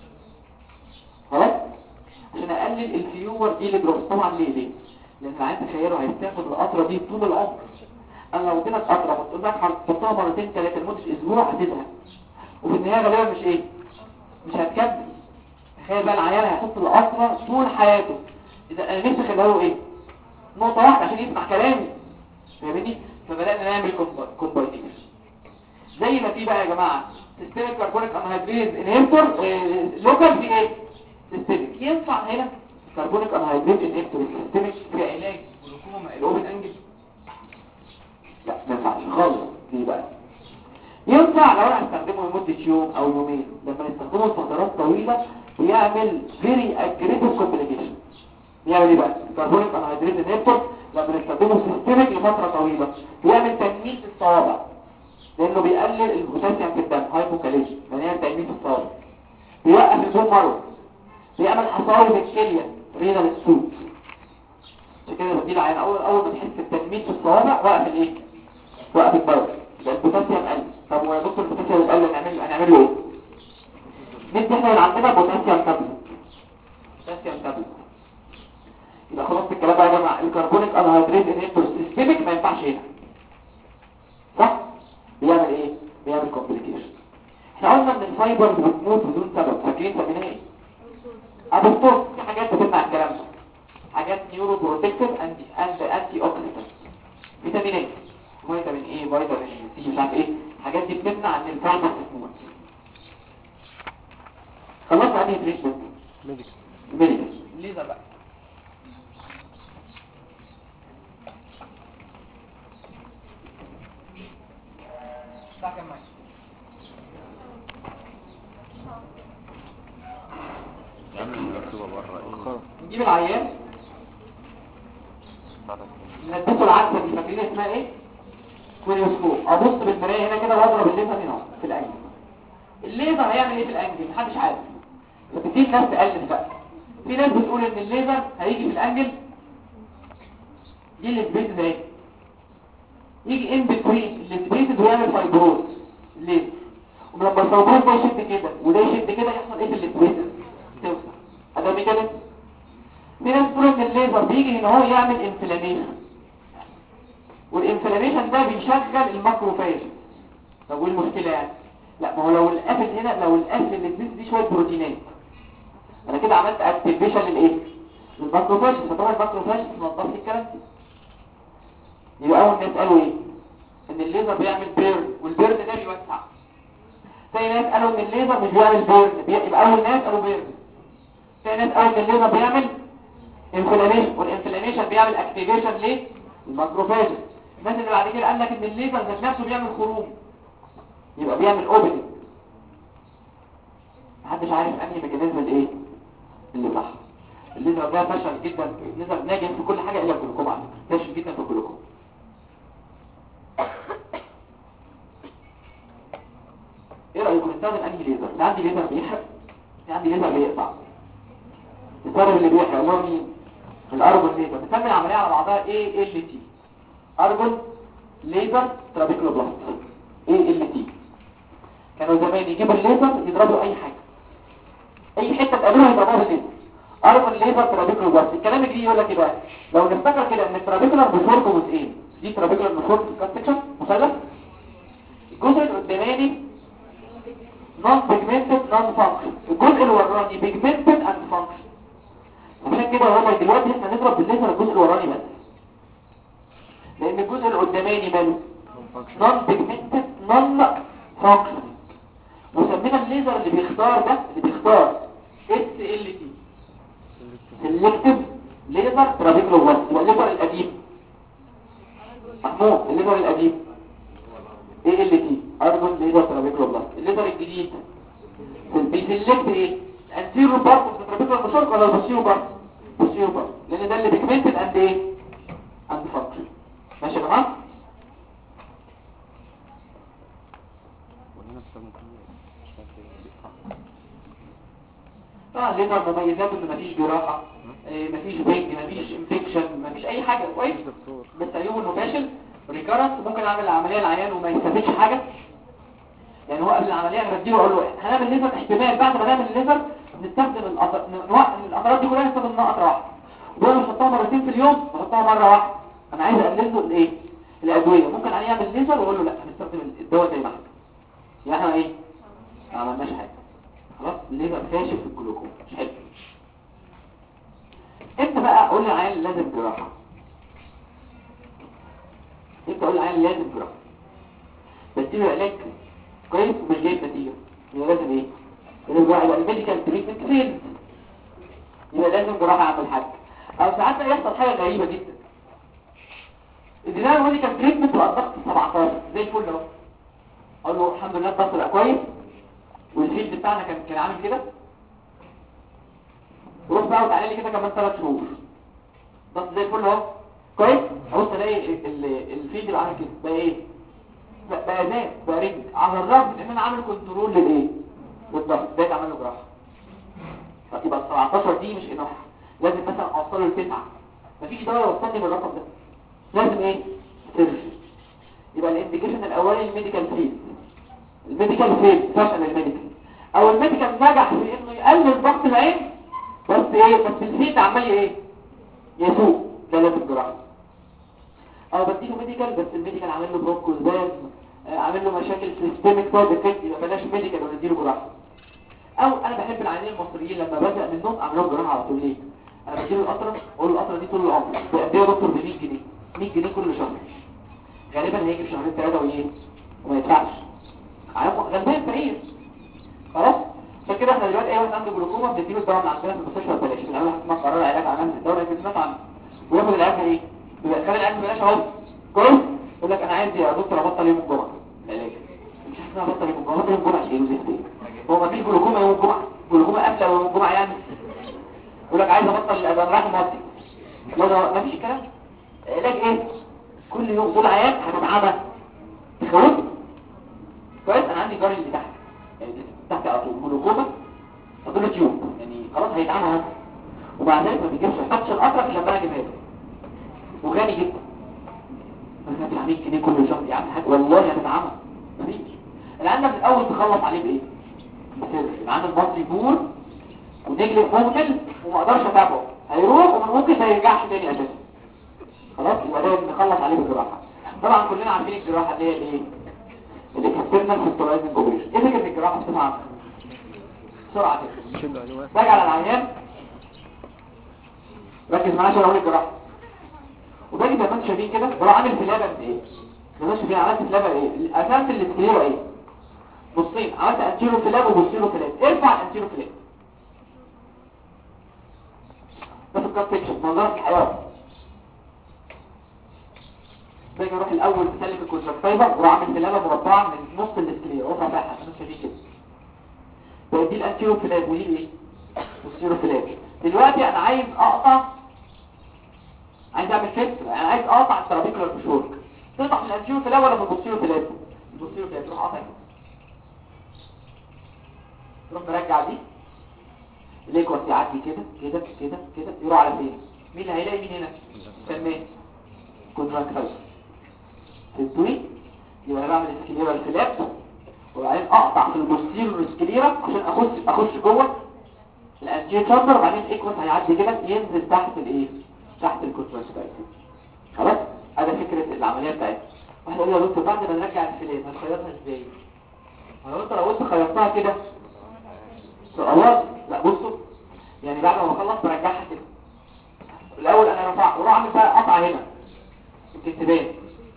خلاص؟ عشان اقلل الفيور دي لجروس. طبعا ليه ليه؟ لان العيان تخيلوا هيستاخد القطره دي طول العمر. انا لو اديتك قطره قلت لك هتحطها مرتين ثلاثه لمده اسبوع هتزهق، وفي النهايه غالبا مش ايه؟ مش هتكمل. تخيل بقى العيان هيحط القطره طول حياته. اذا انا نفسي اخليها له ايه؟ نقطه واحده عشان يسمع كلامي. فاهمني؟ فبدانا نعمل كومباينيشن. زي ما في بقى يا جماعه سيستميك كربونيك انهيدريز انهبيتور لوكال في ايه؟ سيستميك. ينفع هنا كربونيك انهيدريز انهبيتور سيستميك في علاج جلوكوما الاوبن انجل؟ لا ما ينفعش خالص. ليه بقى؟ ينفع لو انا هستخدمه لمده يوم او يومين. لما نستخدمه لفترات طويله بيعمل فيري اجريسيف كومبليكيشن. بيعمل ايه بقى؟ كربونيك انهيدريز انهبيتور لما نستخدمه سيستميك لفتره طويله بيعمل تنميل في الصوابع، لانه بيقلل البوتاسيوم في الدم. هايبوكاليجيا معناها تنميل في الصوابع. بيوقف البون مارو. بيعمل حصاوي بالكليه رينال ستوت. عشان كده بدي العين اول اول ما تحس بتنميل في الصوابع وقف الايه؟ وقف البول. يبقى البوتاسيوم قل. طب يا دكتور البوتاسيوم قل نعمل هنعمل له ايه؟ ندي احنا اللي عندنا بوتاسيوم تابلت. بوتاسيوم تابلت. يبقى خلاص الكلام بقى يا جماعه الكربونيك انهيدريز انهبيتور سيستميك ما ينفعش هنا. صح؟ بيعمل ايه؟ بيعمل كومبليكيشن. احنا قلنا ان الفايبرز بتموت بدون سبب. فاكرين سميناها ايه؟ ابوستوز. في حاجات بتمنع الكلام ده. حاجات نيورو بروتكتيف اند اند انتي اوكسيدنت. فيتامينات، فيتامين ايه، فيتامين سي، مش عارف ايه. الحاجات دي بتمنع ان الفايبرز تموت. خلصنا انهي تريتمنت؟ ميديكال. ميديكال. ليزر بقى. ده كام معايا؟ نجيب العيان نلبسه العدسه دي. فاكرين اسمها ايه؟ كوينيوسكوب. ابص بالمرايه هنا كده واضرب الليزر هنا في الانجل. الليزر هيعمل ايه في الانجل؟ محدش عارف. فبتيجي الناس تقلب بقى. في ناس بتقول ان الليزر هيجي في الانجل دي السبيس ده يجي ان بتوين السبيس ويعمل فايبروز الليزر. ولما الفايبروز ده يشد كده وده يشد كده يحصل ايه في السبيس؟ توسع. هذا ميكانيزم. في ناس بتقول ان الليزر بيجي هنا هو يعمل انفلاميشن، والانفلاميشن ده بيشغل الماكروفاج. طب وايه المشكله يعني؟ لا ما هو لو القافل هنا لو القافل اللي السبيس دي شويه بروتينات انا كده عملت اكتيفيشن للايه؟ للماكروفاج. فطبعا الماكروفاج تنظف لي الكلام ده. يبقى اول ناس قالوا ايه؟ ان الليزر بيعمل بيرن، والبيرن ده بيوسع. ثاني ناس قالوا ان الليزر مش بيعمل بيرن. يبقى اول ناس قالوا بيرن. ثاني ناس قالوا ان الليزر بيعمل انفلاميشن، والانفلاميشن بيعمل اكتيفيشن ليه؟ الماكروفاج. الناس اللي بعد كده قال لك ان الليزر ذات نفسه بيعمل خروج، يبقى بيعمل اوبننج. محدش عارف انهي ميكانيزم الايه اللي صح. الليزر ده فشل جدا. الليزر ناجح في كل حاجه الا الجلوكوما. على فكره فاشل جدا في الجلوكوما. ايه رايكم نستخدم انهي ليزر؟ اللي عندي ليزر بيحرق، اللي عندي ليزر بيقطع. السبب اللي بيحرق اللي هو مين؟ الارجون ليزر. بنسمي العمليه على بعضها ايه ال تي، ارجون ليزر ترابيكولوبلاست. ايه ال تي. كانوا زمان يجيبوا الليزر يضربوا اي حاجه، اي حته تقابلها يضربوها بالليزر. ارجون ليزر ترابيكولوبلاست. الكلام الجديد يقول لك ايه بقى؟ لو نفتكر كده ان الترابيكولار بفورك جزئين. دي ترابيكولار بفورك كات سكشن مثلث. الجزء القداماني نون بيجمنتد نون فانكشن، الجزء الوراني بيجمنتد اند فانكشن. عشان كده هو دلوقتي احنا نضرب بالليزر الجزء الوراني بس، لان الجزء القداماني ماله نون بيجمنتد نون فانكشن. وسمينا الليزر اللي بيختار ده اللي بيختار اس ال تي سيلكتيف ليزر ترابيكولوبلاست. يبقى الليزر القديم محمود، الليزر القديم ايه ال تي ارجون ليزر ترابيكولوبلاست. الليزر الجديد بيسلكت ايه؟ الانتيرو بارت اوف بريفرال بشرط ولا البوستيريور بارت؟ بوستيريور بارت، لان ده اللي بيجمنتد اند ايه؟ اند فانكشن. ماشي يا جماعه؟ وهنا بتستخدم فيه مش عارف ايه. طبعا الليزر مميزاته ان مفيش جراحه، إيه، مفيش بينج، مفيش انفكشن، مفيش اي حاجه، كويس. بس عيوبه انه فاشل ريكارنت، ممكن اعمل العمليه العيان وما يستفيدش حاجه. يعني هو قبل العمليه انا بديله اقول له هنعمل ليزر، احتمال بعد ما نعمل الليزر نستخدم القطر، نوقف القطرات دي كلها، نستخدم قطره واحده، وبدل نحطها مرتين في اليوم نحطها مره واحده. انا عايز اقلل له الايه؟ الادويه. ممكن عليه يعمل ليزر واقول له لا هنستخدم الدواء زي ما احنا. يبقى احنا ايه؟ ما عملناش حاجه. خلاص الليزر فاشل في الجلوكوما، مش حلو. امتى بقى اقول للعيان لازم جراحه؟ امتى اقول للعيان لازم جراحه؟ بديله علاج كويس ومش جايب نتيجه، يبقى لازم ايه؟ لازم جراحه. يبقى الميديكال تريتمنت فين؟ يبقى لازم جراحه عند الحاج. او ساعات بقى يحصل حاجه غريبه جدا، ادينا ميديكال تريتمنت والضغط سبعتاشر زي الفل اهو، اقول له الحمد لله الضغط بقى كويس والفيلد بتاعنا كان كان عامل كده، روح بقى وتعالى لي كده كمان ثلاث شهور ضغط زي الفل اهو كويس. ابص الاقي الفيلد اللي عامل كده بقى ايه؟ بقى زاد، بقى رجل، على الرغم ان انا عامل كنترول للايه؟ للضغط. ده اتعمل له جراحه. فتبقى ال سبعتاشر دي مش انف، لازم مثلا اوصله ل تسعة. مفيش دواء يوصلني بالرقم ده، لازم ايه؟ سيرجري. يبقى الانديكيشن الاولاني الميديكال فيل، الميديكال فيل فشل الميديكال، او الميديكال نجح في انه يقلل ضغط العين بس ايه؟ بس الفيل عمال ايه؟ يسوق. ده لازم جراحه. او بديله ميديكال بس الميديكال عامل له بروكوزاز، عامل له مشاكل سيستميك سايد افكت، يبقى بلاش ميديكال ونديله جراحه. او انا بحب العيانين المصريين لما ببدا منهم اعمل لهم جراحه على طول. ليه؟ انا بديله القطره، اقول له القطره دي طول العمر بقديها دكتور ب مية جنيه، مية جنيه كل شهر، غالبا هيجي في شهرين ثلاثه وايه؟ وما يدفعش، غالبا فقير. خلاص؟ عشان كده احنا دلوقتي اي واحد عنده جلوكوما بنديله الدواء من عندنا في المستشفى ببلاش، بنعمل حاجه اسمها قرار علاج عام الدواء اللي بنسمع عنه، وياخد العلاج ايه؟ يبقى خد العلاج ببلاش اهو كويس. يقول لك انا عايز يا دكتور ابطل يوم الجمعه العلاج، مش عارف انا ابطل يوم الجمعه، يوم الجمعه ايه وزفت؟ هو ما فيش جلوكوما يوم الجمعه؟ جلوكوما قافله يوم الجمعه يعني؟ يقول لك عايز ابطل ابقى رايح المصري، لا ما فيش الكلام. علاج ايه؟ كل يوم طول عيان هتتعبى تخوف كويس. انا عندي جاري اللي تحت يعني تحت على طول جلوكوما فضل تيوب، يعني خلاص هيتعبى هذا، ومع ذلك ما بيجيبش حتى القطره اللي لما انا اجيبها له، وغني جدا بس هدفع مية جنيه كل شهر يا عم حاج، والله هتتعمى. مفيش. العيان ده من الاول تخلص عليه بايه؟ بسر. العيان المصري بور ونجلب مهمل وما اقدرش اتابعه، هيروح وممكن ما يرجعش تاني اساسا. خلاص يبقى ده نخلص عليه بالجراحه. طبعا كلنا عارفين الجراحه اللي هي الايه؟ اللي كسرنا الفستولايزنج اوبريشن. ايه فكره الجراحه بصفه عامه؟ بسرعه كده راجع على العيان، ركز معايا عشان اقول الجراحه. وباجي زي ما انتم شايفين كده بروح عامل فلابه قد ايه؟ زي ما انتم شايفين عملت فلابه ايه؟ قسمت الاسكليرا ايه؟ نصين، عملت انتيرو فلاب وبوستيرو فلاب. ارفع الانتيرو فلاب ده في الكات سيكشن منظرك الحياه. باجي اروح الاول بسلك الكونتراكتايفر واروح عامل فلابه مربعه من نص الاسكليرا وارفع بقى عشان انتم شايفين كده. دي الانتيرو فلاب ودي ايه؟ بوستيرو فلاب. دلوقتي انا عايز اقطع، عايز اعمل فيت، انا عايز اقطع الترابيكولار فيشور. تقطع في الانتيرو فلاب ولا في البوستيرو فلاب؟ البوستيرو فلاب. تروح قاطع تروح مرجع دي الايكوس يعدي كده كده كده كده يروح على فين؟ مين اللي هيلاقي مين هنا؟ سميه كونتراكتايل تدوي. يبقى انا بعمل سكليرا الفلاب وبعدين اقطع في البوستيرو سكليرا عشان اخش اخش جوه الانتيرو تشامبر، وبعدين الايكوس هيعدي كده ينزل تحت الايه؟ تحت الكونتراكتايل. خلاص؟ هذا فكره العمليه بتاعتنا. واحد يقول لي يا دكتور بعد ما نرجع الفلاب هنخيطها ازاي؟ لو انت لو قلت خيطتها كده خلاص، لا بصوا يعني بعد ما بخلص برجعها كده. الاول انا رفعت وراح اعمل بقى قطعه هنا الكتبان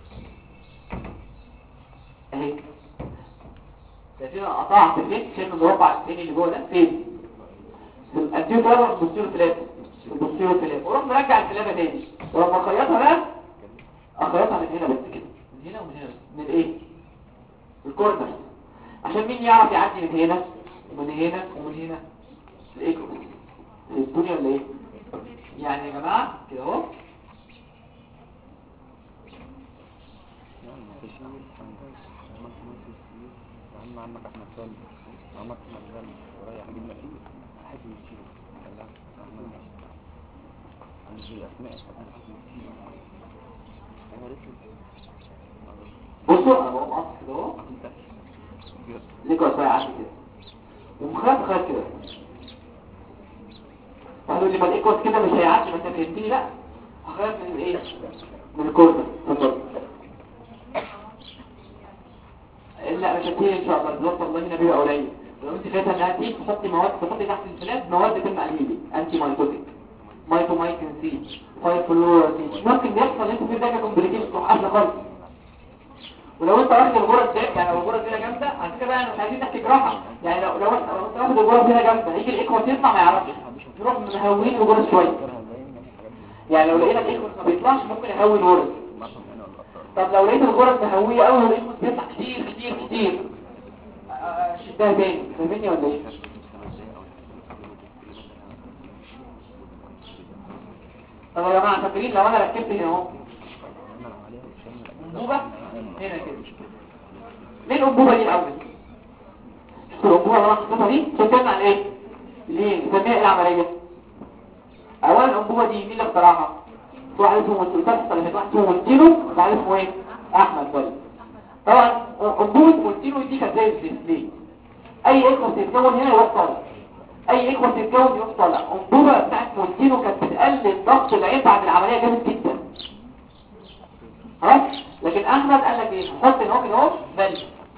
اهي. شايفين انا قطعت فين؟ شايف المربع الثاني اللي جوه ده فين؟ في الانتيرو فلاب ولا البوستيرو فلاب؟ البوستيرو فلاب. واروح مرجع الفلابه تاني ولما اخيطها بقى اخيطها من هنا بس كده، من هنا ومن هنا بس. من ايه؟ الكورنر، عشان مين يعرف يعدي من هنا ومن هنا ومن هنا الايكوس. في الدنيا ولا ايه؟ يعني يا جماعه كده اهو عمك احمد سالم عمك احمد سالم ورايح جبنا ايه حد يشيل لا احمد عندي اسماء بصوا انا بقوم قاصص كده اهو ليكوا شويه عادي كده ومخاف خاف كده واحد يقول لي ما الايكوس كده مش هيعدي ما انت فهمتني لا هخاف من الايه من الكورنر اتفضل لا مش هتيجي ان شاء الله الظروف والله هنا بيبقى قليل لو انت شايفه انها تيجي تحطي مواد تحطي تحت الفلاس مواد تم قليله انتي مايتوتيك مايتومايكين سي فايف فلوراسين ممكن يحصل انت في ده كومبليكيشن تروح قافله خالص ولو انت واخد الغرز ده يعني لو الغرز دي جامده على فكره بقى مش عايزين نحكي جراحه يعني لو لو انت واخد الغرز دي جامده هيجي الايكوس يطلع ما يعرفش يروح مهوين الغرز شويه يعني لو لقينا الايكوس ما بيطلعش ممكن يهوي الغرز طب لو لقيت الغرز مهويه قوي والايكوس بيطلع كتير كتير كتير شدها تاني فاهمني ولا ايه؟ طب يا جماعه فاكرين لو انا ركبت هنا اهو انبوبه هنا كده ليه الانبوبه دي الاول؟ الانبوبه اللي انا حطيتها دي بتمنع الايه؟ ليه؟ بنسميها ايه العمليه؟ اولا الانبوبه دي مين اللي اخترعها؟ واحد اسمه مستر اللي واحد اسمه مونتينو وواحد اسمه ايه؟ احمد بلد طبعا انبوبه مونتينو دي كانت زي الديسبلاي اي ايكوس يتكون هنا يروح طالع اي ايكوس يتكون يروح طالع الانبوبه بتاعت مونتينو كانت بتقلل ضغط العين بعد العمليه جامد جدا خلاص لكن احمد قال لك ايه نحط هنا كده اهو فالف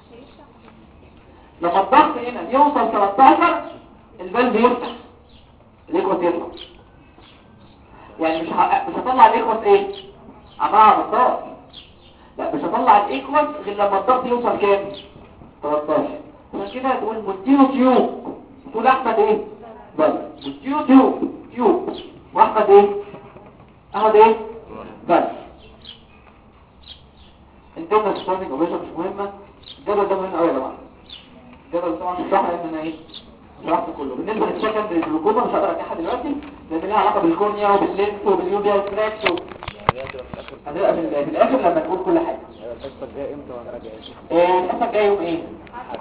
لما الضغط هنا يوصل ثلاثة عشر الفالف يفتح الايكوس يطلع يعني مش ه... مش هطلع الايكوس ايه عملها بالضغط لا مش هطلع الايكوس غير لما الضغط يوصل كام ثلاثة عشر عشان كده تقول مونتينو تيوب تقول احمد ايه فالف مونتينو تيوب تيوب واحمد ايه احمد ايه فالف الجبل ستارتنج اوبريشن مش مهمه الجبل ده مهم قوي يا جماعه الجبل طبعا مش صح لان انا ايه شرحت كله بالنسبه للسكندري جلوكوما مش هقدر ارجعها دلوقتي لان ليها علاقه بالكورنيا وباللينس وباليوبيا تراكس و... هتبقى في الاخر لما نقول كل حاجه الحصه الجايه امتى وهنراجع ايه الحصه الجايه يوم ايه